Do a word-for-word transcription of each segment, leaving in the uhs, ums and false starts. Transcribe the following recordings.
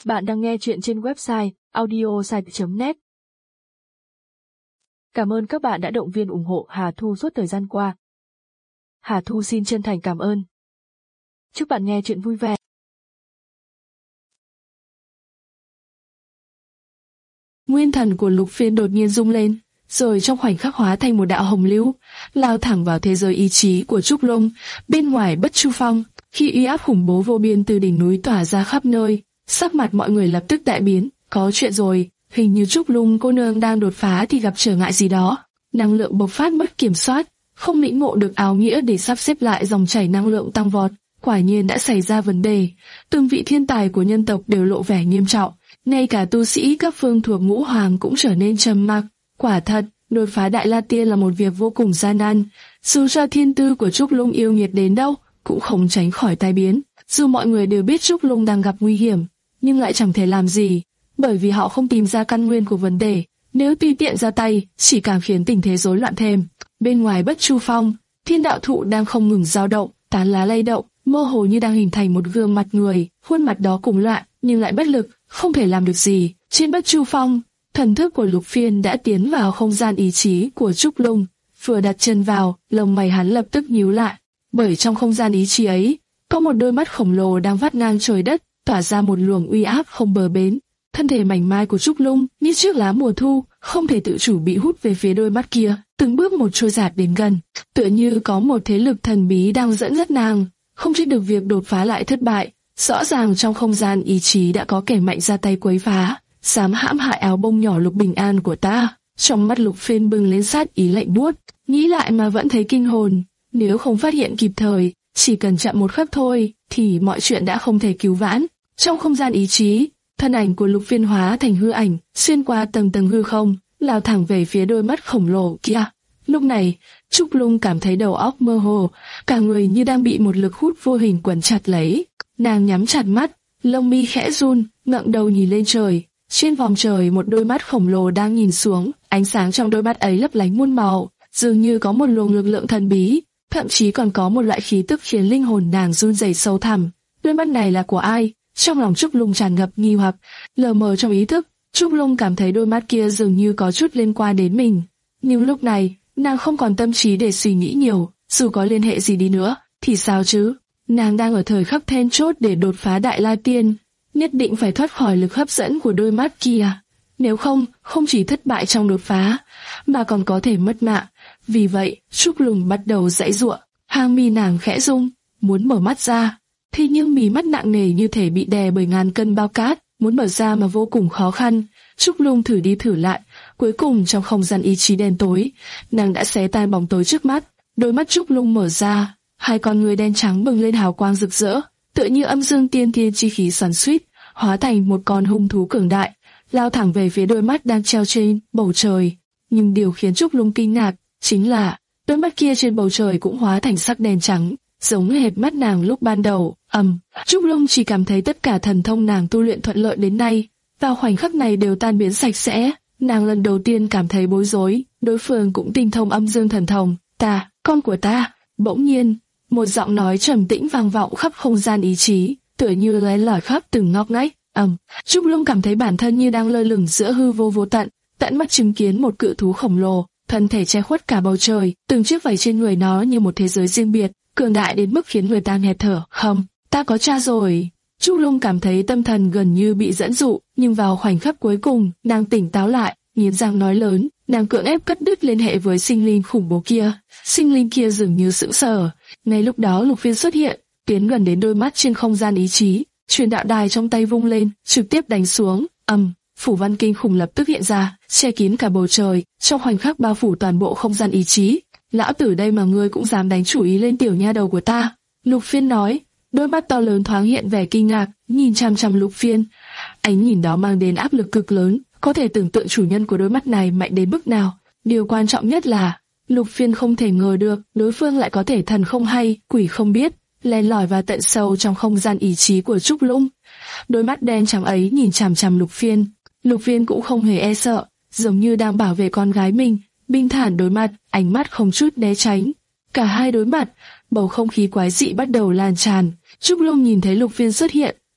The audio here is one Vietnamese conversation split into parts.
Bạn đang nghe chuyện trên website audiosite chấm net. Cảm ơn các bạn đã động viên ủng hộ Hà Thu suốt thời gian qua. Hà Thu xin chân thành cảm ơn. Chúc bạn nghe chuyện vui vẻ. Nguyên thần của Lục Phiên đột nhiên rung lên, rồi trong khoảnh khắc hóa thành một đạo hồng lưu, lao thẳng vào thế giới ý chí của Trúc Lung. Bên ngoài Bất Chu Phong, khi uy áp khủng bố vô biên từ đỉnh núi tỏa ra khắp nơi, sắc mặt mọi người lập tức đại biến. Có chuyện rồi, hình như Trúc Lung cô nương đang đột phá thì gặp trở ngại gì đó. Năng lượng bộc phát mất kiểm soát, không lĩnh ngộ được áo nghĩa để sắp xếp lại dòng chảy năng lượng tăng vọt. Quả nhiên đã xảy ra vấn đề. Từng vị thiên tài của nhân tộc đều lộ vẻ nghiêm trọng, ngay cả tu sĩ các phương thuộc ngũ hoàng cũng trở nên trầm mặc. Quả thật, đột phá Đại La Tiên là một việc vô cùng gian nan. Dù cho thiên tư của Trúc Lung yêu nghiệt đến đâu, cũng không tránh khỏi tai biến. Dù mọi người đều biết Trúc Lung đang gặp nguy hiểm, nhưng lại chẳng thể làm gì, bởi vì họ không tìm ra căn nguyên của vấn đề. Nếu tùy tiện ra tay, chỉ càng khiến tình thế rối loạn thêm. Bên ngoài Bất Chu Phong, thiên đạo thụ đang không ngừng dao động, tán lá lay động, mơ hồ như đang hình thành một gương mặt người. Khuôn mặt đó cùng loạn, nhưng lại bất lực, không thể làm được gì. Trên Bất Chu Phong, thần thức của Lục Phiên đã tiến vào không gian ý chí của Trúc Lung. Vừa đặt chân vào, lông mày hắn lập tức nhíu lại, bởi trong không gian ý chí ấy, có một đôi mắt khổng lồ đang vắt ngang trời đất, tỏa ra một luồng uy áp không bờ bến. Thân thể mảnh mai của Trúc Lung như chiếc lá mùa thu, không thể tự chủ bị hút về phía đôi mắt kia, từng bước một trôi dạt đến gần, tựa như có một thế lực thần bí đang dẫn dắt nàng. Không trách được việc đột phá lại thất bại, rõ ràng trong không gian ý chí đã có kẻ mạnh ra tay quấy phá, dám hãm hại áo bông nhỏ Lục bình an của ta. Trong mắt Lục Phiên bừng lên sát ý lạnh buốt, nghĩ lại mà vẫn thấy kinh hồn. Nếu không phát hiện kịp thời, chỉ cần chậm một khắc thôi, thì mọi chuyện đã không thể cứu vãn. Trong không gian ý chí, thân ảnh của Lục Phiên hóa thành hư ảnh, xuyên qua tầng tầng hư không, lao thẳng về phía đôi mắt khổng lồ kia. Lúc này, Trúc Lung cảm thấy đầu óc mơ hồ, cả người như đang bị một lực hút vô hình quấn chặt lấy. Nàng nhắm chặt mắt, lông mi khẽ run, ngẩng đầu nhìn lên trời. Trên vòm trời một đôi mắt khổng lồ đang nhìn xuống, ánh sáng trong đôi mắt ấy lấp lánh muôn màu, dường như có một luồng lực lượng thần bí, thậm chí còn có một loại khí tức khiến linh hồn nàng run rẩy sâu thẳm. Đôi mắt này là của ai? Trong lòng Trúc Lung tràn ngập nghi hoặc, lờ mờ trong ý thức, Trúc Lung cảm thấy đôi mắt kia dường như có chút liên quan đến mình. Nhưng lúc này, nàng không còn tâm trí để suy nghĩ nhiều, dù có liên hệ gì đi nữa, thì sao chứ? Nàng đang ở thời khắc then chốt để đột phá Đại La Tiên, nhất định phải thoát khỏi lực hấp dẫn của đôi mắt kia. Nếu không, không chỉ thất bại trong đột phá, mà còn có thể mất mạng. Vì vậy, Trúc Lung bắt đầu giãy giụa, hàng mi nàng khẽ rung, muốn mở mắt ra. Thế nhưng mí mắt nặng nề như thể bị đè bởi ngàn cân bao cát, muốn mở ra mà vô cùng khó khăn. Trúc Lung thử đi thử lại, cuối cùng trong không gian ý chí đen tối, nàng đã xé tan bóng tối trước mắt. Đôi mắt Trúc Lung mở ra, hai con người đen trắng bừng lên hào quang rực rỡ, tựa như âm dương tiên thiên chi khí xoắn xuýt, hóa thành một con hung thú cường đại, lao thẳng về phía đôi mắt đang treo trên bầu trời. Nhưng điều khiến Trúc Lung kinh ngạc chính là đôi mắt kia trên bầu trời cũng hóa thành sắc đen trắng, giống hệt mắt nàng lúc ban đầu. Ầm, um, Trúc Lung chỉ cảm thấy tất cả thần thông nàng tu luyện thuận lợi đến nay, vào khoảnh khắc này đều tan biến sạch sẽ. Nàng lần đầu tiên cảm thấy bối rối, đối phương cũng tinh thông âm dương thần thông. Ta, con của ta. Bỗng nhiên, một giọng nói trầm tĩnh vang vọng khắp không gian ý chí, tựa như len lỏi khắp từng ngóc ngách. Ầm, um, Trúc Lung cảm thấy bản thân như đang lơ lửng giữa hư vô vô tận, tận mắt chứng kiến một cự thú khổng lồ, thân thể che khuất cả bầu trời, từng chiếc vảy trên người nó như một thế giới riêng biệt, cường đại đến mức khiến người ta nghẹt thở. Không, ta có cha rồi. Trúc Lung cảm thấy tâm thần gần như bị dẫn dụ, nhưng vào khoảnh khắc cuối cùng, nàng tỉnh táo lại, nghiến răng nói lớn, nàng cưỡng ép cắt đứt liên hệ với sinh linh khủng bố kia. Sinh linh kia dường như sững sờ. Ngay lúc đó Lục Phiên xuất hiện, tiến gần đến đôi mắt trên không gian ý chí, truyền đạo đài trong tay vung lên, trực tiếp đánh xuống. Ầm, um, phủ văn kinh khủng lập tức hiện ra, che kín cả bầu trời, trong khoảnh khắc bao phủ toàn bộ không gian ý chí. Lão tử đây mà ngươi cũng dám đánh chủ ý lên tiểu nha đầu của ta? Lục Phiên nói. Đôi mắt to lớn thoáng hiện vẻ kinh ngạc, nhìn chăm chăm Lục Phiên. Ánh nhìn đó mang đến áp lực cực lớn, có thể tưởng tượng chủ nhân của đôi mắt này mạnh đến mức nào. Điều quan trọng nhất là, Lục Phiên không thể ngờ được đối phương lại có thể thần không hay, quỷ không biết, len lỏi vào tận sâu trong không gian ý chí của Trúc Lung. Đôi mắt đen trắng ấy nhìn chằm chằm Lục Phiên. Lục Phiên cũng không hề e sợ, giống như đang bảo vệ con gái mình, bình thản đối mặt, ánh mắt không chút né tránh. Cả hai đối mặt, bầu không khí quái dị bắt đầu lan tràn. Trúc Lung nhìn thấy Lục Phiên xuất hiện,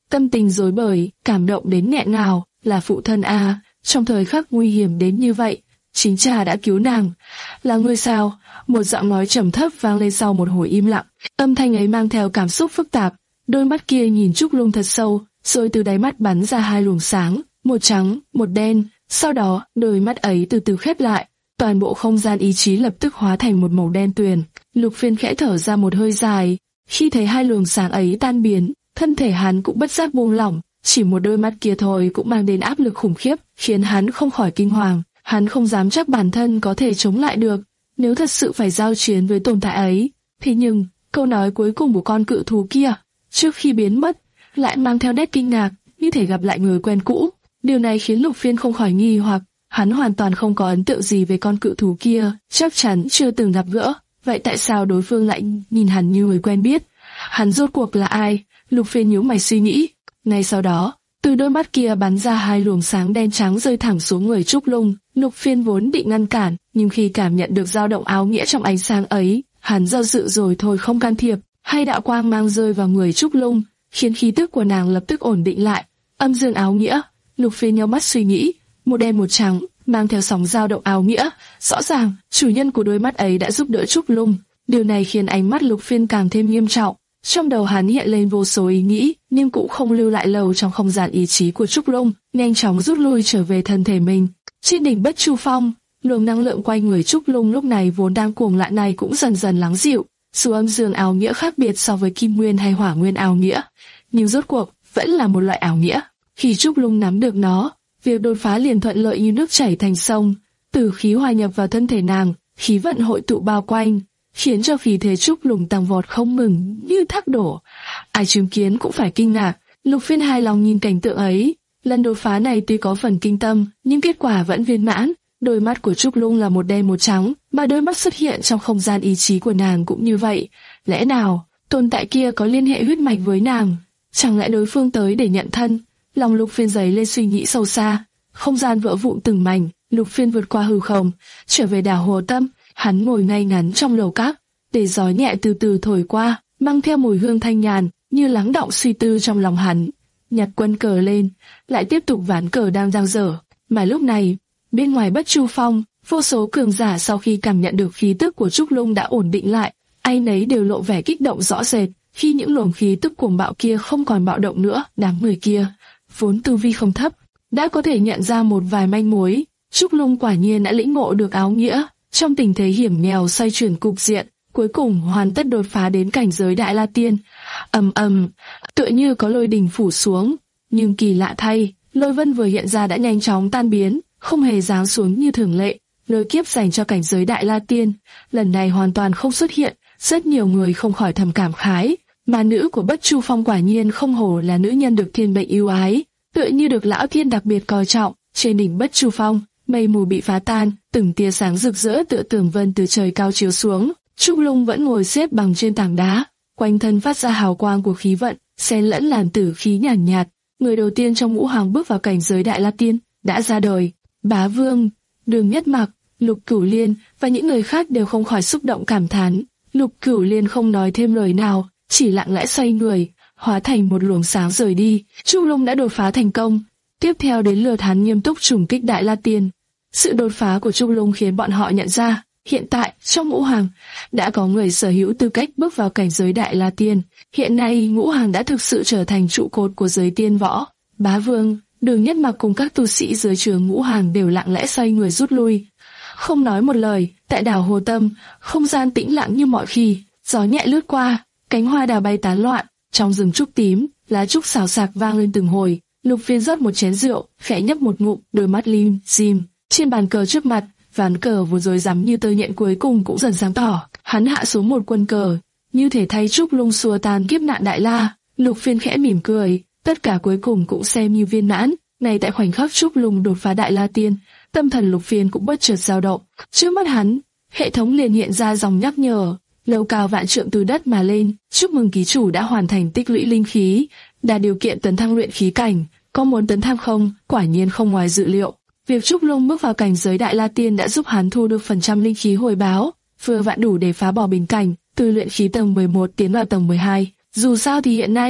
tâm tình rối bời, cảm động đến nghẹn ngào. Là phụ thân à, trong thời khắc nguy hiểm đến như vậy, chính cha đã cứu nàng. Là ngươi sao? Một giọng nói trầm thấp vang lên sau một hồi im lặng. Âm thanh ấy mang theo cảm xúc phức tạp. Đôi mắt kia nhìn Trúc Lung thật sâu, rồi từ đáy mắt bắn ra hai luồng sáng, một trắng, một đen. Sau đó, đôi mắt ấy từ từ khép lại. Toàn bộ không gian ý chí lập tức hóa thành một màu đen tuyền. Lục Phiên khẽ thở ra một hơi dài. Khi thấy hai luồng sáng ấy tan biến, thân thể hắn cũng bất giác buông lỏng. Chỉ một đôi mắt kia thôi cũng mang đến áp lực khủng khiếp, khiến hắn không khỏi kinh hoàng. Hắn không dám chắc bản thân có thể chống lại được, nếu thật sự phải giao chiến với tồn tại ấy. Thế nhưng, câu nói cuối cùng của con cự thú kia, trước khi biến mất, lại mang theo nét kinh ngạc, như thể gặp lại người quen cũ. Điều này khiến Lục Phiên không khỏi nghi hoặc, hắn hoàn toàn không có ấn tượng gì về con cự thú kia, chắc chắn chưa từng gặp gỡ. Vậy tại sao đối phương lại nhìn hắn như người quen biết? Hắn rốt cuộc là ai? Lục Phiên nhíu mày suy nghĩ. Ngay sau đó, từ đôi mắt kia bắn ra hai luồng sáng đen trắng rơi thẳng xuống người Trúc Lung. Lục Phiên vốn định ngăn cản, nhưng khi cảm nhận được dao động áo nghĩa trong ánh sáng ấy, hắn do dự rồi thôi không can thiệp. Hai đạo quang mang rơi vào người Trúc Lung, khiến khí tức của nàng lập tức ổn định lại. Âm dương áo nghĩa. Lục Phiên nhíu mắt suy nghĩ, một đen một trắng, mang theo sóng dao động áo nghĩa. Rõ ràng, chủ nhân của đôi mắt ấy đã giúp đỡ Trúc Lung. Điều này khiến ánh mắt Lục Phiên càng thêm nghiêm trọng. Trong đầu hắn hiện lên vô số ý nghĩ, nhưng cũng không lưu lại lâu trong không gian ý chí của Trúc Lung, nhanh chóng rút lui trở về thân thể mình. Trên đỉnh Bất Chu Phong, luồng năng lượng quanh người Trúc Lung lúc này vốn đang cuồng loạn này cũng dần dần lắng dịu. Dù âm dương áo nghĩa khác biệt so với kim nguyên hay hỏa nguyên áo nghĩa, nhưng rốt cuộc vẫn là một loại áo nghĩa. Khi Trúc Lung nắm được nó, việc đột phá liền thuận lợi như nước chảy thành sông. Tử khí hòa nhập vào thân thể nàng, khí vận hội tụ bao quanh, khiến cho khí thế Trúc Lung tăng vọt không ngừng như thác đổ. Ai chứng kiến cũng phải kinh ngạc. Lục Phiên hài lòng nhìn cảnh tượng ấy. Lần đột phá này tuy có phần kinh tâm, nhưng kết quả vẫn viên mãn. Đôi mắt của Trúc Lung là một đen một trắng, mà đôi mắt xuất hiện trong không gian ý chí của nàng cũng như vậy. Lẽ nào tồn tại kia có liên hệ huyết mạch với nàng? Chẳng lẽ đối phương tới để nhận thân? Lòng Lục Phiên dấy lên suy nghĩ sâu xa. Không gian vỡ vụn từng mảnh. Lục Phiên vượt qua hư không, trở về đảo Hồ Tâm. Hắn ngồi ngay ngắn trong lầu các, để gió nhẹ từ từ thổi qua, mang theo mùi hương thanh nhàn, như lắng đọng suy tư trong lòng hắn. Nhặt quân cờ lên, lại tiếp tục ván cờ đang dang dở. Mà lúc này, bên ngoài Bất Chu Phong, vô số cường giả sau khi cảm nhận được khí tức của Trúc Lung đã ổn định lại, ai nấy đều lộ vẻ kích động rõ rệt. Khi những luồng khí tức cuồng bạo kia không còn bạo động nữa, đám người kia, vốn tu vi không thấp, đã có thể nhận ra một vài manh mối. Trúc Lung quả nhiên đã lĩnh ngộ được áo nghĩa. Trong tình thế hiểm nghèo xoay chuyển cục diện, cuối cùng hoàn tất đột phá đến cảnh giới Đại La Tiên. Ầm ầm, tựa như có lôi đình phủ xuống, nhưng kỳ lạ thay, lôi vân vừa hiện ra đã nhanh chóng tan biến, không hề giáng xuống như thường lệ. Lôi kiếp dành cho cảnh giới Đại La Tiên, lần này hoàn toàn không xuất hiện. Rất nhiều người không khỏi thầm cảm khái, mà nữ của Bất Chu Phong quả nhiên không hổ là nữ nhân được thiên mệnh ưu ái, tựa như được lão thiên đặc biệt coi trọng. Trên đỉnh Bất Chu Phong, mây mù bị phá tan, từng tia sáng rực rỡ tựa tường vân từ trời cao chiếu xuống. Trúc Lung vẫn ngồi xếp bằng trên tảng đá, quanh thân phát ra hào quang của khí vận, xen lẫn làn tử khí nhàn nhạt, nhạt. Người đầu tiên trong ngũ hoàng bước vào cảnh giới Đại La Tiên đã ra đời. Bá Vương, Đường Nhất Mặc, Lục Cửu Liên và những người khác đều không khỏi xúc động cảm thán. Lục Cửu Liên không nói thêm lời nào, chỉ lặng lẽ xoay người, hóa thành một luồng sáng rời đi. Trúc Lung đã đột phá thành công. Tiếp theo đến lượt hắn nghiêm túc trùng kích Đại La Tiên. Sự đột phá của Trúc Lung khiến bọn họ nhận ra, hiện tại trong ngũ hoàng đã có người sở hữu tư cách bước vào cảnh giới Đại La Tiên. Hiện nay ngũ hoàng đã thực sự trở thành trụ cột của giới tiên võ. Bá Vương, Đường Nhất Mặc cùng các tu sĩ dưới trướng ngũ hoàng đều lặng lẽ xoay người rút lui, không nói một lời. Tại đảo Hồ Tâm, không gian tĩnh lặng như mọi khi, gió nhẹ lướt qua, cánh hoa đào bay tán loạn, trong rừng trúc tím, lá trúc xào xạc vang lên từng hồi. Lục Phiên rót một chén rượu, khẽ nhấp một ngụm, đôi mắt lim dim. Trên bàn cờ trước mặt, ván cờ vừa rồi rắm như tơ nhện cuối cùng cũng dần sáng tỏ. Hắn hạ xuống một quân cờ, như thể thay Trúc Lung xua tan kiếp nạn Đại La. Lục Phiên khẽ mỉm cười, tất cả cuối cùng cũng xem như viên mãn. Ngay tại khoảnh khắc Trúc Lung đột phá Đại La Tiên, tâm thần Lục Phiên cũng bất chợt dao động. Trước mắt hắn, hệ thống liền hiện ra dòng nhắc nhở: lầu cao vạn trượng từ đất mà lên, chúc mừng ký chủ đã hoàn thành tích lũy linh khí, đạt điều kiện tấn thăng luyện khí cảnh. Có muốn tấn thăng không? Quả nhiên không ngoài dự liệu. Việc Trúc Lung bước vào cảnh giới Đại La Tiên đã giúp hắn thu được phần trăm linh khí hồi báo, vừa vặn đủ để phá bỏ bình cảnh, từ luyện khí tầng mười một tiến vào tầng mười hai. Dù sao thì hiện nay,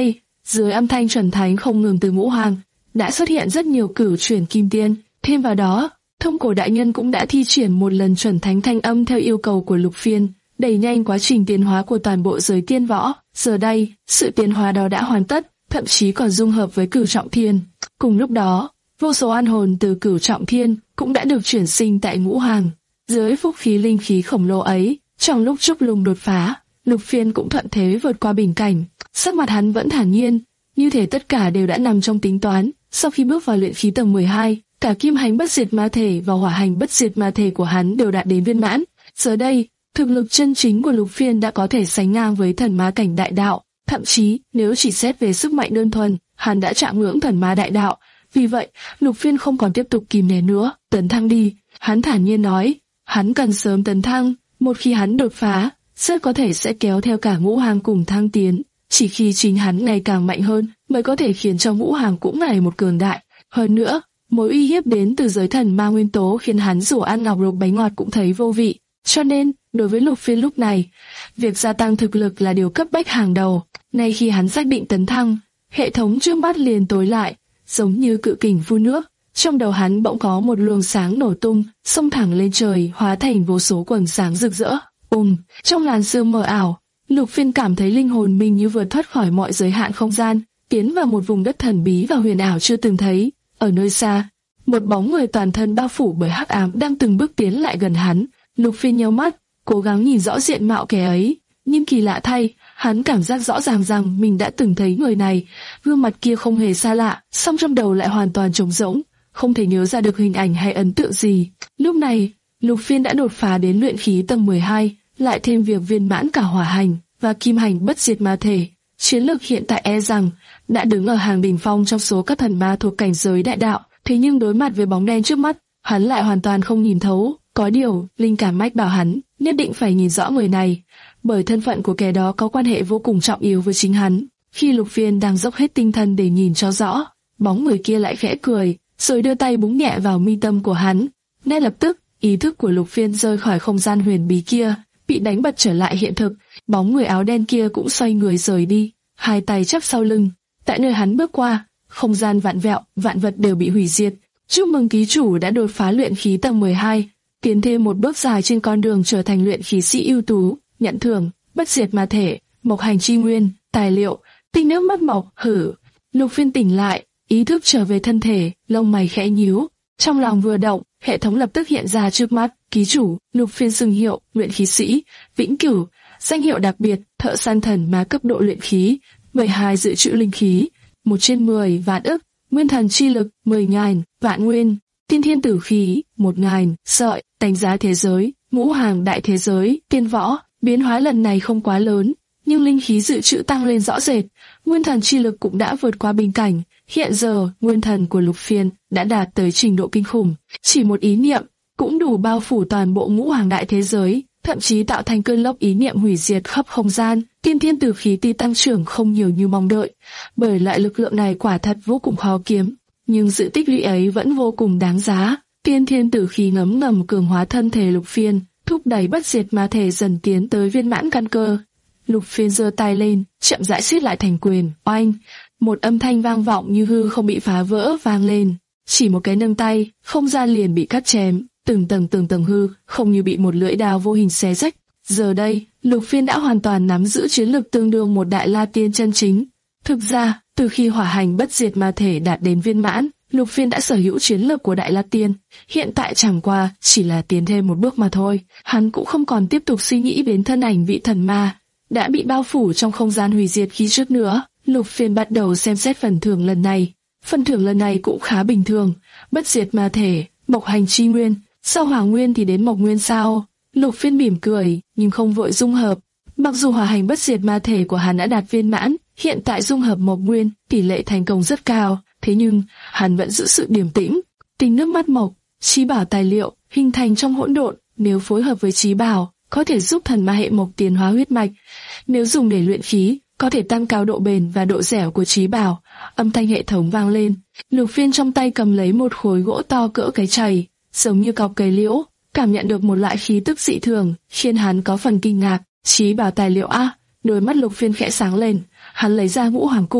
dưới âm thanh chuẩn thánh không ngừng từ Ngũ Hoàng, đã xuất hiện rất nhiều cửu chuyển kim tiên. Thêm vào đó, Thông Cổ đại nhân cũng đã thi triển một lần chuẩn thánh thanh âm theo yêu cầu của Lục Phiên, đẩy nhanh quá trình tiến hóa của toàn bộ giới tiên võ. Giờ đây, sự tiến hóa đó đã hoàn tất, thậm chí còn dung hợp với Cửu Trọng Thiên. Cùng lúc đó, vô số an hồn từ Cửu Trọng Thiên cũng đã được chuyển sinh tại Ngũ Hoàng. Dưới phúc khí linh khí khổng lồ ấy, trong lúc Trúc Lung đột phá, Lục Phiên cũng thuận thế vượt qua bình cảnh. Sắc mặt hắn vẫn thản nhiên, như thể tất cả đều đã nằm trong tính toán. Sau khi bước vào luyện khí tầng mười hai, cả kim hành bất diệt ma thể và hỏa hành bất diệt ma thể của hắn đều đạt đến viên mãn. Giờ đây, thực lực chân chính của Lục Phiên đã có thể sánh ngang với thần ma cảnh đại đạo. Thậm chí, nếu chỉ xét về sức mạnh đơn thuần, hắn đã chạm ngưỡng thần ma đại đạo. Vì vậy, Lục Phiên không còn tiếp tục kìm nén nữa, tấn thăng đi. Hắn thản nhiên nói, hắn cần sớm tấn thăng. Một khi hắn đột phá, rất có thể sẽ kéo theo cả Ngũ Hoàng cùng thăng tiến. Chỉ khi chính hắn ngày càng mạnh hơn, mới có thể khiến cho Ngũ Hoàng cũng ngày một cường đại. Hơn nữa, mối uy hiếp đến từ giới thần ma nguyên tố khiến hắn dù ăn ngọc lục bánh ngọt cũng thấy vô vị. Cho nên, đối với Lục Phiên lúc này, việc gia tăng thực lực là điều cấp bách hàng đầu. Ngay khi hắn xác định tấn thăng, hệ thống trước mắt liền tối lại, giống như cự kình phun nước. Trong đầu hắn bỗng có một luồng sáng nổ tung, xông thẳng lên trời, hóa thành vô số quầng sáng rực rỡ. Ùm, trong làn sương mờ ảo, Lục Phiên cảm thấy linh hồn mình như vượt thoát khỏi mọi giới hạn không gian, tiến vào một vùng đất thần bí và huyền ảo chưa từng thấy. Ở nơi xa, một bóng người toàn thân bao phủ bởi hắc ám đang từng bước tiến lại gần hắn. Lục Phiên nhíu mắt, cố gắng nhìn rõ diện mạo kẻ ấy, nhưng kỳ lạ thay, hắn cảm giác rõ ràng rằng mình đã từng thấy người này. Gương mặt kia không hề xa lạ, song trong đầu lại hoàn toàn trống rỗng, không thể nhớ ra được hình ảnh hay ấn tượng gì. Lúc này, Lục Phiên đã đột phá đến luyện khí tầng mười hai, lại thêm việc viên mãn cả hỏa hành và kim hành bất diệt ma thể. Chiến lược hiện tại e rằng đã đứng ở hàng đỉnh phong trong số các thần ma thuộc cảnh giới đại đạo. Thế nhưng đối mặt với bóng đen trước mắt, hắn lại hoàn toàn không nhìn thấu. Có điều, linh cảm mách bảo hắn nhất định phải nhìn rõ người này, bởi thân phận của kẻ đó có quan hệ vô cùng trọng yếu với chính hắn. Khi Lục Phiên đang dốc hết tinh thần để nhìn cho rõ, bóng người kia lại khẽ cười, rồi đưa tay búng nhẹ vào mi tâm của hắn. Ngay lập tức, ý thức của Lục Phiên rơi khỏi không gian huyền bí kia, bị đánh bật trở lại hiện thực. Bóng người áo đen kia cũng xoay người rời đi, hai tay chắp sau lưng. Tại nơi hắn bước qua, không gian vạn vẹo, vạn vật đều bị hủy diệt. Chúc mừng ký chủ đã đột phá luyện khí tầng mười hai, tiến thêm một bước dài trên con đường trở thành luyện khí sĩ ưu tú. Nhận thưởng: bất diệt ma thể, mộc hành chi nguyên, tài liệu, tinh nước mắt mộc. Hử. Lục Phiên tỉnh lại, ý thức trở về thân thể, lông mày khẽ nhíu. Trong lòng vừa động, hệ thống lập tức hiện ra trước mắt. Ký chủ: Lục Phiên xưng hiệu, luyện khí sĩ, vĩnh cửu. Danh hiệu đặc biệt: thợ săn thần ma cấp độ luyện khí. mười hai dự trữ linh khí, một trên mười vạn ức. Nguyên thần chi lực, mười ngàn vạn nguyên. Tiên thiên tử khí, một ngàn sợi. Đánh giá thế giới: Ngũ Hàng đại thế giới, tiên võ. Biến hóa lần này không quá lớn, nhưng linh khí dự trữ tăng lên rõ rệt. Nguyên thần chi lực cũng đã vượt qua bình cảnh. Hiện giờ, nguyên thần của Lục Phiên đã đạt tới trình độ kinh khủng. Chỉ một ý niệm cũng đủ bao phủ toàn bộ Ngũ Hoàng đại thế giới, thậm chí tạo thành cơn lốc ý niệm hủy diệt khắp không gian. Tiên thiên tử khí tuy tăng trưởng không nhiều như mong đợi, bởi loại lực lượng này quả thật vô cùng khó kiếm, nhưng sự tích lũy ấy vẫn vô cùng đáng giá. Tiên thiên tử khí ngấm ngầm cường hóa thân thể Lục Phiên, thúc đẩy bất diệt ma thể dần tiến tới viên mãn căn cơ. Lục Phiên giơ tay lên, chậm rãi siết lại thành quyền. Oanh! Một âm thanh vang vọng như hư không bị phá vỡ vang lên. Chỉ một cái nâng tay, không gian liền bị cắt chém, từng tầng từng tầng hư, không như bị một lưỡi đao vô hình xé rách. Giờ đây, Lục Phiên đã hoàn toàn nắm giữ chiến lực tương đương một đại la tiên chân chính. Thực ra, từ khi hỏa hành bất diệt ma thể đạt đến viên mãn, Lục Phiên đã sở hữu chiến lực của đại la tiên. Hiện tại chẳng qua chỉ là tiến thêm một bước mà thôi. Hắn cũng không còn tiếp tục suy nghĩ đến thân ảnh vị thần ma đã bị bao phủ trong không gian hủy diệt khi trước nữa. Lục Phiên bắt đầu xem xét phần thưởng lần này. Phần thưởng lần này cũng khá bình thường. Bất diệt ma thể, mộc hành chi nguyên. Sau hỏa nguyên thì đến mộc nguyên sao? Lục Phiên mỉm cười, nhưng không vội dung hợp. Mặc dù hỏa hành bất diệt ma thể của hắn đã đạt viên mãn, hiện tại dung hợp mộc nguyên, tỷ lệ thành công rất cao. Thế nhưng, hắn vẫn giữ sự điềm tĩnh. Tinh nước mắt mộc, trí bảo tài liệu, hình thành trong hỗn độn, nếu phối hợp với trí bảo, có thể giúp thần ma hệ mộc tiến hóa huyết mạch. Nếu dùng để luyện khí, có thể tăng cao độ bền và độ dẻo của trí bảo. Âm thanh hệ thống vang lên. Lục Phiên trong tay cầm lấy một khối gỗ to cỡ cái chày, giống như cọc cây liễu, cảm nhận được một loại khí tức dị thường, khiến hắn có phần kinh ngạc. Trí bảo tài liệu a? Đôi mắt Lục Phiên khẽ sáng lên, hắn lấy ra ngũ hoàng cung,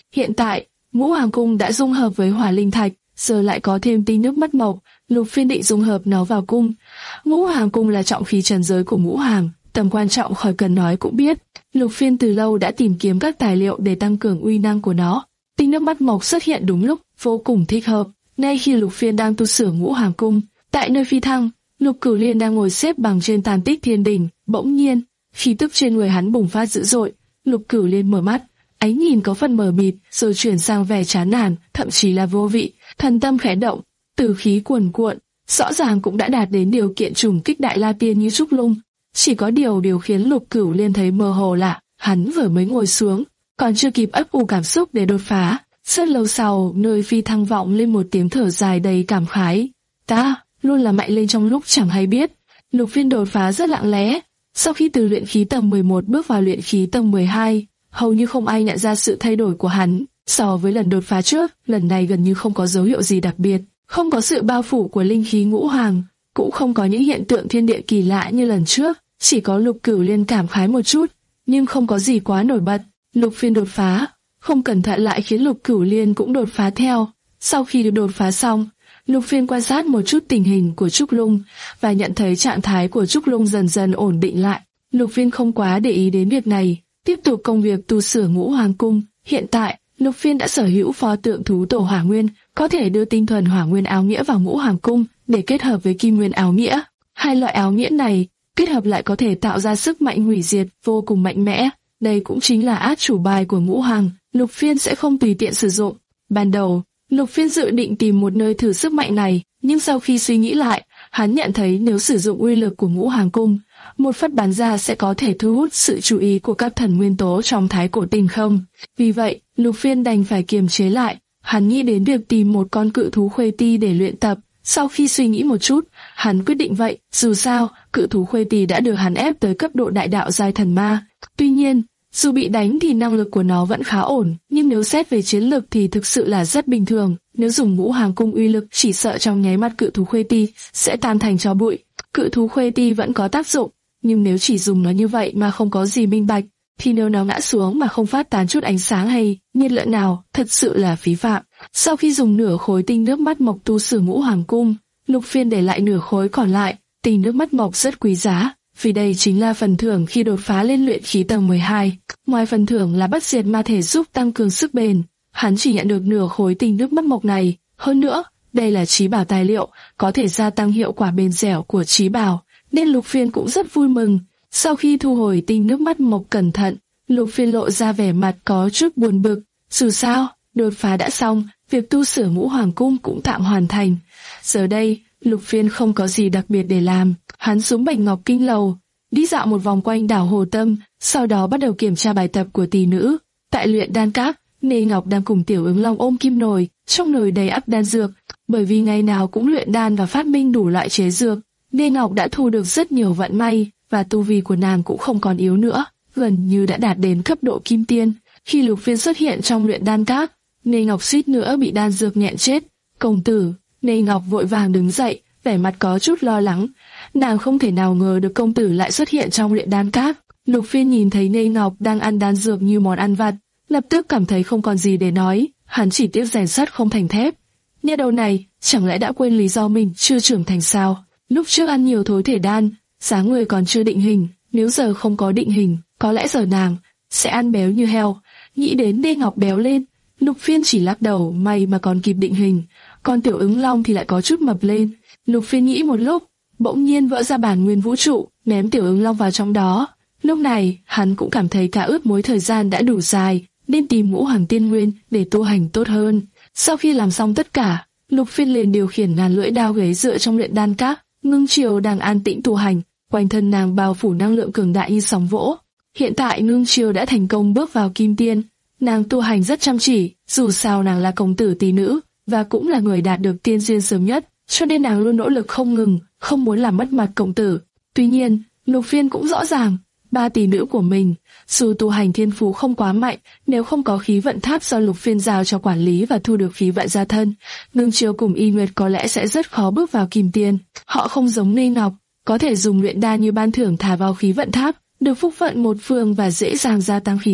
Hiện tại, Ngũ Hoàng cung đã dung hợp với Hỏa Linh Thạch, giờ lại có thêm tinh nước mắt mộc, Lục Phiên định dung hợp nó vào cung. Ngũ Hoàng cung là trọng khí trần giới của Ngũ Hoàng, tầm quan trọng khỏi cần nói cũng biết. Lục Phiên từ lâu đã tìm kiếm các tài liệu để tăng cường uy năng của nó. Tinh nước mắt mộc xuất hiện đúng lúc, vô cùng thích hợp. Ngay khi Lục Phiên đang tu sửa Ngũ Hoàng cung, tại nơi phi thăng, Lục Cửu Liên đang ngồi xếp bằng trên tàn tích thiên đình. Bỗng nhiên, khí tức trên người hắn bùng phát dữ dội. Lục Cửu Liên mở mắt, ánh nhìn có phần mờ mịt, rồi chuyển sang vẻ chán nản, thậm chí là vô vị. Thần tâm khẽ động, tử khí cuồn cuộn, rõ ràng cũng đã đạt đến điều kiện trùng kích đại la tiên như trúc lung. Chỉ có điều điều khiến Lục Cửu Liên thấy mơ hồ là hắn vừa mới ngồi xuống, còn chưa kịp ấp ủ cảm xúc để đột phá. Rất lâu sau, nơi phi thăng vọng lên một tiếng thở dài đầy cảm khái. Ta luôn là mạnh lên trong lúc chẳng hay biết. Lục Phiên đột phá rất lặng lẽ. Sau khi từ luyện khí tầng mười một bước vào luyện khí tầng mười hai, hầu như không ai nhận ra sự thay đổi của hắn. So với lần đột phá trước, lần này gần như không có dấu hiệu gì đặc biệt, không có sự bao phủ của linh khí ngũ hoàng, cũng không có những hiện tượng thiên địa kỳ lạ như lần trước. Chỉ có Lục Cửu Liên cảm khái một chút, nhưng không có gì quá nổi bật. Lục Phiên đột phá, không cẩn thận lại khiến Lục Cửu Liên cũng đột phá theo. Sau khi được đột phá xong, Lục Phiên quan sát một chút tình hình của Trúc Lung và nhận thấy trạng thái của Trúc Lung dần dần ổn định lại. Lục Phiên không quá để ý đến việc này, tiếp tục công việc tu sửa Ngũ Hoàng cung. Hiện tại, Lục Phiên đã sở hữu pho tượng thú tổ Hỏa Nguyên, có thể đưa tinh thuần Hỏa Nguyên áo nghĩa vào Ngũ Hoàng cung để kết hợp với Kim Nguyên áo nghĩa. Hai loại áo nghĩa này kết hợp lại có thể tạo ra sức mạnh hủy diệt vô cùng mạnh mẽ. Đây cũng chính là át chủ bài của Ngũ Hoàng, Lục Phiên sẽ không tùy tiện sử dụng. Ban đầu, Lục Phiên dự định tìm một nơi thử sức mạnh này, nhưng sau khi suy nghĩ lại, hắn nhận thấy nếu sử dụng uy lực của Ngũ Hoàng cung, một phát bắn ra sẽ có thể thu hút sự chú ý của các thần nguyên tố trong thái cổ tinh không. Vì vậy, Lục Phiên đành phải kiềm chế lại. Hắn nghĩ đến việc tìm một con cự thú khuê ti để luyện tập. Sau khi suy nghĩ một chút, hắn quyết định vậy. Dù sao, cự thú khuê ti đã được hắn ép tới cấp độ đại đạo giai thần ma. Tuy nhiên, dù bị đánh thì năng lực của nó vẫn khá ổn, nhưng nếu xét về chiến lực thì thực sự là rất bình thường. Nếu dùng Ngũ Hoàng cung uy lực, chỉ sợ trong nháy mắt cự thú khuê ti sẽ tan thành tro bụi. Cự thú khuê ti vẫn có tác dụng, nhưng nếu chỉ dùng nó như vậy mà không có gì minh bạch, thì nếu nó ngã xuống mà không phát tán chút ánh sáng hay nhiên liệu nào, thật sự là phí phạm. Sau khi dùng nửa khối tinh nước mắt mộc tu sửa Ngũ Hoàng cung, Lục Phiên để lại nửa khối còn lại. Tinh nước mắt mộc rất quý giá, vì đây chính là phần thưởng khi đột phá lên luyện khí tầng mười hai. Ngoài phần thưởng là bất diệt ma thể giúp tăng cường sức bền, hắn chỉ nhận được nửa khối tinh nước mắt mộc này. Hơn nữa, đây là trí bảo tài liệu, có thể gia tăng hiệu quả bền dẻo của trí bảo, nên Lục Phiên cũng rất vui mừng. Sau khi thu hồi tinh nước mắt mộc cẩn thận, Lục Phiên lộ ra vẻ mặt có chút buồn bực. Dù sao, đột phá đã xong, việc tu sửa Ngũ Hoàng cung cũng tạm hoàn thành. Giờ đây, Lục Phiên không có gì đặc biệt để làm. Hắn xuống Bạch Ngọc Kinh lầu, đi dạo một vòng quanh đảo Hồ Tâm, sau đó bắt đầu kiểm tra bài tập của tỷ nữ. Tại luyện đan các, Nê Ngọc đang cùng Tiểu Ứng Long ôm kim nồi, trong nồi đầy ắp đan dược. Bởi vì ngày nào cũng luyện đan và phát minh đủ loại chế dược, Nê Ngọc đã thu được rất nhiều vận may, và tu vi của nàng cũng không còn yếu nữa, gần như đã đạt đến cấp độ kim tiên. Khi Lục Phiên xuất hiện trong luyện đan các, Nê Ngọc suýt nữa bị đan dược nghẹn chết. Công tử! Nê Ngọc vội vàng đứng dậy, vẻ mặt có chút lo lắng. Nàng không thể nào ngờ được công tử lại xuất hiện trong luyện đan các. Lục Phiên nhìn thấy Nê Ngọc đang ăn đan dược như món ăn vặt, lập tức cảm thấy không còn gì để nói. Hắn chỉ tiếc rèn sắt không thành thép. Nha đầu này, chẳng lẽ đã quên lý do mình chưa trưởng thành sao? Lúc trước ăn nhiều thối thể đan, dáng người còn chưa định hình. Nếu giờ không có định hình, có lẽ giờ nàng sẽ ăn béo như heo. Nghĩ đến Nê Ngọc béo lên, Lục Phiên chỉ lắc đầu, may mà còn kịp định hình. Còn Tiểu Ứng Long thì lại có chút mập lên. Lục Phiên nghĩ một lúc, bỗng nhiên vỡ ra bản nguyên vũ trụ, ném Tiểu Ứng Long vào trong đó. Lúc này, hắn cũng cảm thấy cả ước mối thời gian đã đủ dài, nên tìm Ngũ Hoàng tiên nguyên để tu hành tốt hơn. Sau khi làm xong tất cả, Lục Phiên liền điều khiển ngàn lưỡi đao ghế dựa trong luyện đan các. Ngưng Chiều đang an tĩnh tu hành, quanh thân nàng bao phủ năng lượng cường đại như sóng vỗ. Hiện tại Ngưng Chiều đã thành công bước vào kim tiên, nàng tu hành rất chăm chỉ, dù sao nàng là công tử tỷ nữ và cũng là người đạt được tiên duyên sớm nhất, cho nên nàng luôn nỗ lực không ngừng, không muốn làm mất mặt công tử. Tuy nhiên, Lục Phiên cũng rõ ràng, ba tỷ nữ của mình, dù tu hành thiên phú không quá mạnh, nếu không có khí vận tháp do Lục Phiên giao cho quản lý và thu được khí vận gia thân, Ngưng Chiều cùng Y Nguyệt có lẽ sẽ rất khó bước vào kim tiên. Họ không giống Nê Ngọc, có thể dùng luyện đan như ban thưởng thả vào khí vận tháp, được phúc vận một phương và dễ dàng gia tăng khí vận.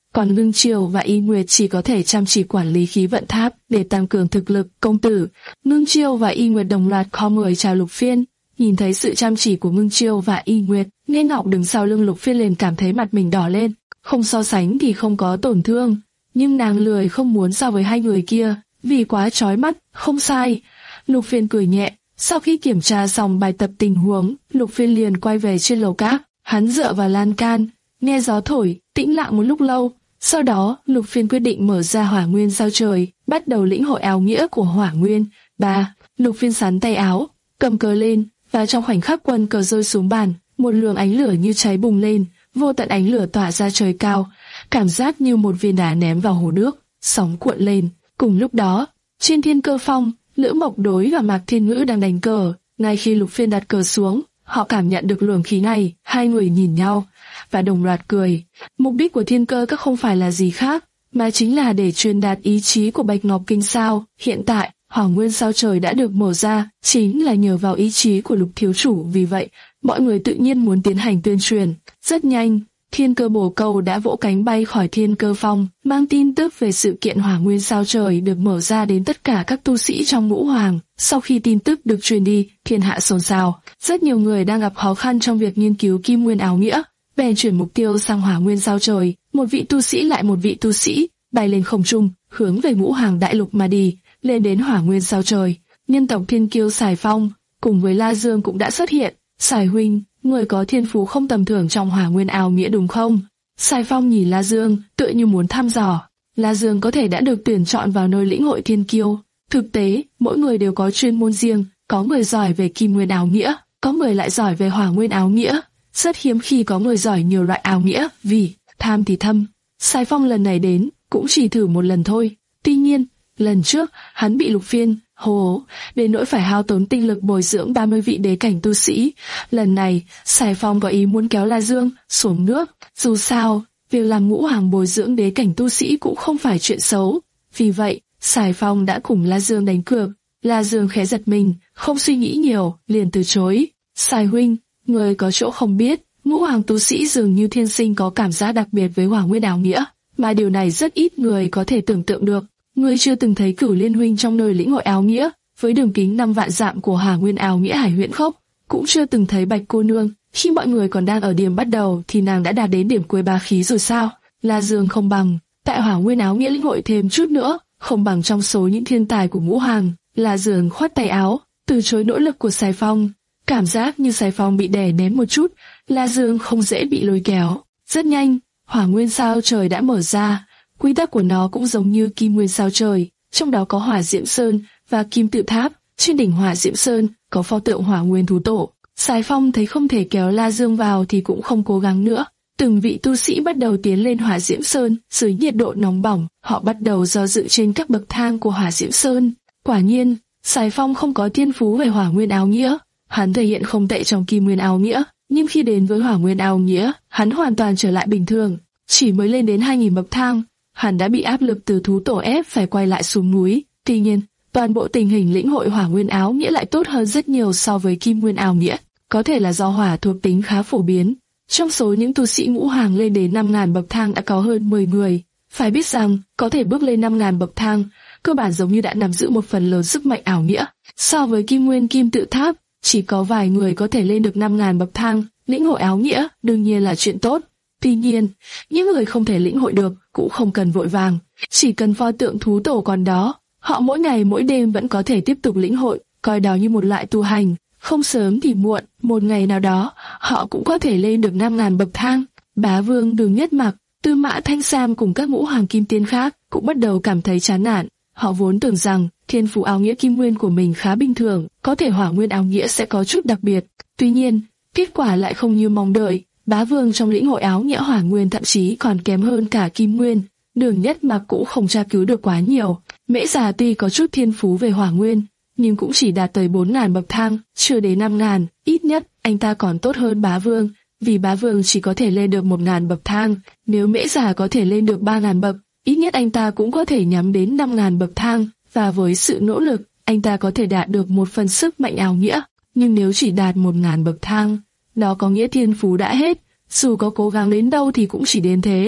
còn Ngưng Chiêu và Y Nguyệt chỉ có thể chăm chỉ quản lý khí vận tháp để tăng cường thực lực. Công tử. Ngưng Chiêu và Y Nguyệt đồng loạt khom người chào Lục Phiên. Nhìn thấy sự chăm chỉ của Ngưng Chiêu và Y Nguyệt, Nghe Ngọc đứng sau lưng Lục Phiên liền cảm thấy mặt mình đỏ lên. Không so sánh thì không có tổn thương, nhưng nàng lười không muốn so với hai người kia, vì quá chói mắt. Không sai. Lục Phiên cười nhẹ. Sau khi kiểm tra xong bài tập tình huống, Lục Phiên liền quay về trên lầu cát. Hắn dựa vào lan can, nghe gió thổi, tĩnh lặng một lúc lâu. Sau đó, Lục Phiên quyết định mở ra Hỏa Nguyên sao trời, bắt đầu lĩnh hội áo nghĩa của Hỏa Nguyên. Ba. Lục Phiên sắn tay áo, cầm cờ lên, và trong khoảnh khắc quân cờ rơi xuống bàn, một luồng ánh lửa như cháy bùng lên, vô tận ánh lửa tỏa ra trời cao, cảm giác như một viên đá ném vào hồ nước, sóng cuộn lên. Cùng lúc đó, trên Thiên Cơ Phong, Lữ Mộc Đối và Mạc Thiên Ngữ đang đánh cờ. Ngay khi Lục Phiên đặt cờ xuống, họ cảm nhận được luồng khí này, hai người nhìn nhau và đồng loạt cười. Mục đích của Thiên Cơ Các không phải là gì khác, mà chính là để truyền đạt ý chí của Bạch Ngọc Kinh Sao. Hiện tại, Hỏa Nguyên sao trời đã được mở ra, chính là nhờ vào ý chí của Lục thiếu chủ, vì vậy, mọi người tự nhiên muốn tiến hành tuyên truyền. Rất nhanh, Thiên Cơ Bồ Câu đã vỗ cánh bay khỏi Thiên Cơ Phong, mang tin tức về sự kiện Hỏa Nguyên sao trời được mở ra đến tất cả các tu sĩ trong Ngũ Hoàng. Sau khi tin tức được truyền đi, thiên hạ xôn xao. Rất nhiều người đang gặp khó khăn trong việc nghiên cứu Kim Nguyên áo nghĩa, bèn chuyển mục tiêu sang Hỏa Nguyên sao trời. Một vị tu sĩ lại một vị tu sĩ bay lên không trung, hướng về Ngũ Hoàng đại lục mà đi. Lên đến Hỏa Nguyên sao trời, nhân tộc Thiên Kiêu Sài Phong cùng với La Dương cũng đã xuất hiện. Sài huynh, người có thiên phú không tầm thường trong Hỏa Nguyên áo nghĩa đúng không? Sài Phong nhìn La Dương, tựa như muốn thăm dò. La Dương có thể đã được tuyển chọn vào nơi lĩnh hội thiên kiêu. Thực tế, mỗi người đều có chuyên môn riêng, có người giỏi về Kim Nguyên áo nghĩa, có người lại giỏi về Hỏa Nguyên áo nghĩa. Rất hiếm khi có người giỏi nhiều loại áo nghĩa, vì tham thì thâm. Sài Phong lần này đến cũng chỉ thử một lần thôi. Tuy nhiên, lần trước hắn bị Lục Phiên hố đến nỗi phải hao tốn tinh lực bồi dưỡng ba mươi vị đế cảnh tu sĩ. Lần này, Sài Phong có ý muốn kéo La Dương xuống nước. Dù sao, việc làm Ngũ Hoàng bồi dưỡng đế cảnh tu sĩ cũng không phải chuyện xấu. Vì vậy, Sài Phong đã cùng La Dương đánh cược. La Dương khẽ giật mình, không suy nghĩ nhiều, liền từ chối. Sài huynh, người có chỗ không biết, Ngũ Hoàng tu sĩ dường như thiên sinh có cảm giác đặc biệt với Hỏa Nguyên áo nghĩa, mà điều này rất ít người có thể tưởng tượng được. Ngươi chưa từng thấy Cửu Liên huynh trong nơi lĩnh hội áo nghĩa với đường kính năm vạn dặm của Hỏa Nguyên áo nghĩa Hải Huyễn Khốc, cũng chưa từng thấy Bạch cô nương khi mọi người còn đang ở điểm bắt đầu thì nàng đã đạt đến điểm cuối bá khí rồi sao? La Dương không bằng, tại Hỏa Nguyên áo nghĩa lĩnh hội thêm chút nữa, không bằng trong số những thiên tài của Ngũ Hoàng. La Dương khoát tay áo, từ chối nỗ lực của Sài Phong. Cảm giác như Sài Phong bị đè nén một chút, La Dương không dễ bị lôi kéo. Rất nhanh, Hỏa Nguyên sao trời đã mở ra. Quy tắc của nó cũng giống như Kim Nguyên sao trời, trong đó có Hỏa Diễm Sơn và Kim Tự Tháp. Trên đỉnh Hỏa Diễm Sơn có pho tượng Hỏa Nguyên thú tổ. Sài Phong thấy không thể kéo La Dương vào thì cũng không cố gắng nữa. Từng vị tu sĩ bắt đầu tiến lên Hỏa Diễm Sơn, dưới nhiệt độ nóng bỏng, họ bắt đầu do dự trên các bậc thang của Hỏa Diễm Sơn. Quả nhiên, Sài Phong không có thiên phú về Hỏa Nguyên áo nghĩa, hắn thể hiện không tệ trong Kim Nguyên áo nghĩa, nhưng khi đến với Hỏa Nguyên áo nghĩa, hắn hoàn toàn trở lại bình thường. Chỉ mới lên đến hai nghìn bậc thang, hắn đã bị áp lực từ thú tổ ép phải quay lại xuống núi. Tuy nhiên, toàn bộ tình hình lĩnh hội Hỏa Nguyên áo nghĩa lại tốt hơn rất nhiều so với Kim Nguyên áo nghĩa. Có thể là do hỏa thuộc tính khá phổ biến. Trong số những tu sĩ Ngũ Hoàng lên đến năm nghìn bậc thang đã có hơn mười người. Phải biết rằng, có thể bước lên năm nghìn bậc thang, cơ bản giống như đã nắm giữ một phần lớn sức mạnh ảo nghĩa. So với Kim Nguyên Kim Tự Tháp, chỉ có vài người có thể lên được năm nghìn bậc thang, lĩnh hội áo nghĩa đương nhiên là chuyện tốt. Tuy nhiên, những người không thể lĩnh hội được cũng không cần vội vàng, chỉ cần pho tượng thú tổ còn đó, họ mỗi ngày mỗi đêm vẫn có thể tiếp tục lĩnh hội, coi đó như một loại tu hành. Không sớm thì muộn, một ngày nào đó, họ cũng có thể lên được năm nghìn bậc thang. Bá Vương Đường Nhất Mặc, Tư Mã Thanh Sam cùng các Ngũ Hoàng kim tiên khác cũng bắt đầu cảm thấy chán nản. Họ vốn tưởng rằng thiên phú áo nghĩa Kim Nguyên của mình khá bình thường, có thể Hỏa Nguyên áo nghĩa sẽ có chút đặc biệt. Tuy nhiên, kết quả lại không như mong đợi. Bá Vương trong lĩnh hội áo nghĩa Hỏa Nguyên thậm chí còn kém hơn cả Kim Nguyên. Đường Nhất Mặc cũng không tra cứu được quá nhiều. Mễ Già tuy có chút thiên phú về Hỏa Nguyên, nhưng cũng chỉ đạt tới bốn nghìn bậc thang, chưa đến năm nghìn. Ít nhất anh ta còn tốt hơn Bá Vương, vì Bá Vương chỉ có thể lên được một nghìn bậc thang. Nếu Mễ Già có thể lên được ba nghìn bậc, ít nhất anh ta cũng có thể nhắm đến năm nghìn bậc thang, và với sự nỗ lực, anh ta có thể đạt được một phần sức mạnh áo nghĩa. Nhưng nếu chỉ đạt một nghìn bậc thang, đó có nghĩa thiên phú đã hết, dù có cố gắng đến đâu thì cũng chỉ đến thế.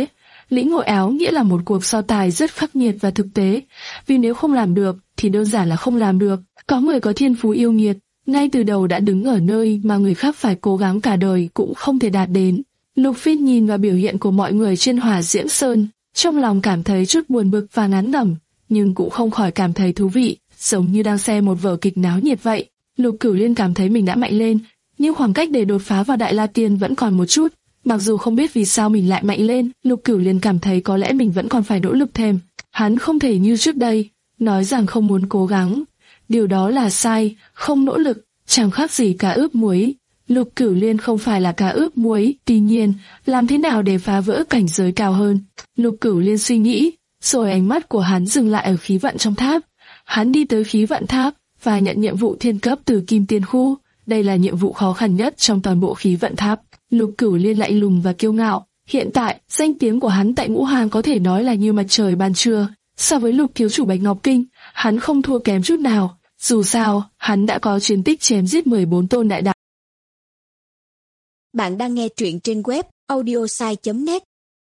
Lĩnh hội áo nghĩa là một cuộc so tài rất khắc nghiệt và thực tế, vì nếu không làm được thì đơn giản là không làm được. Có người có thiên phú yêu nghiệt, ngay từ đầu đã đứng ở nơi mà người khác phải cố gắng cả đời cũng không thể đạt đến. Lục Phiên nhìn vào biểu hiện của mọi người trên Hỏa Diễm Sơn, trong lòng cảm thấy chút buồn bực và ngán ngẩm, nhưng cũng không khỏi cảm thấy thú vị, giống như đang xem một vở kịch náo nhiệt vậy. Lục Cửu Liên cảm thấy mình đã mạnh lên, nhưng khoảng cách để đột phá vào Đại La Tiên vẫn còn một chút. Mặc dù không biết vì sao mình lại mạnh lên, Lục Cửu Liên cảm thấy có lẽ mình vẫn còn phải nỗ lực thêm. Hắn không thể như trước đây, nói rằng không muốn cố gắng. Điều đó là sai, không nỗ lực, chẳng khác gì cá ướp muối. Lục Cửu Liên không phải là cá ướp muối, tuy nhiên, làm thế nào để phá vỡ cảnh giới cao hơn? Lục Cửu Liên suy nghĩ, rồi ánh mắt của hắn dừng lại ở khí vận trong tháp. Hắn đi tới khí vận tháp và nhận nhiệm vụ thiên cấp từ Kim Tiên Khu. Đây là nhiệm vụ khó khăn nhất trong toàn bộ khí vận tháp. Lục Cửu Liên lạnh lùng và kiêu ngạo. Hiện tại, danh tiếng của hắn tại Ngũ Hàng có thể nói là như mặt trời ban trưa. So với Lục thiếu chủ Bạch Ngọc Kinh, hắn không thua kém chút nào. Dù sao, hắn đã có chiến tích chém giết mười bốn tôn đại đạo. Bạn đang nghe truyện trên web audiosai chấm net.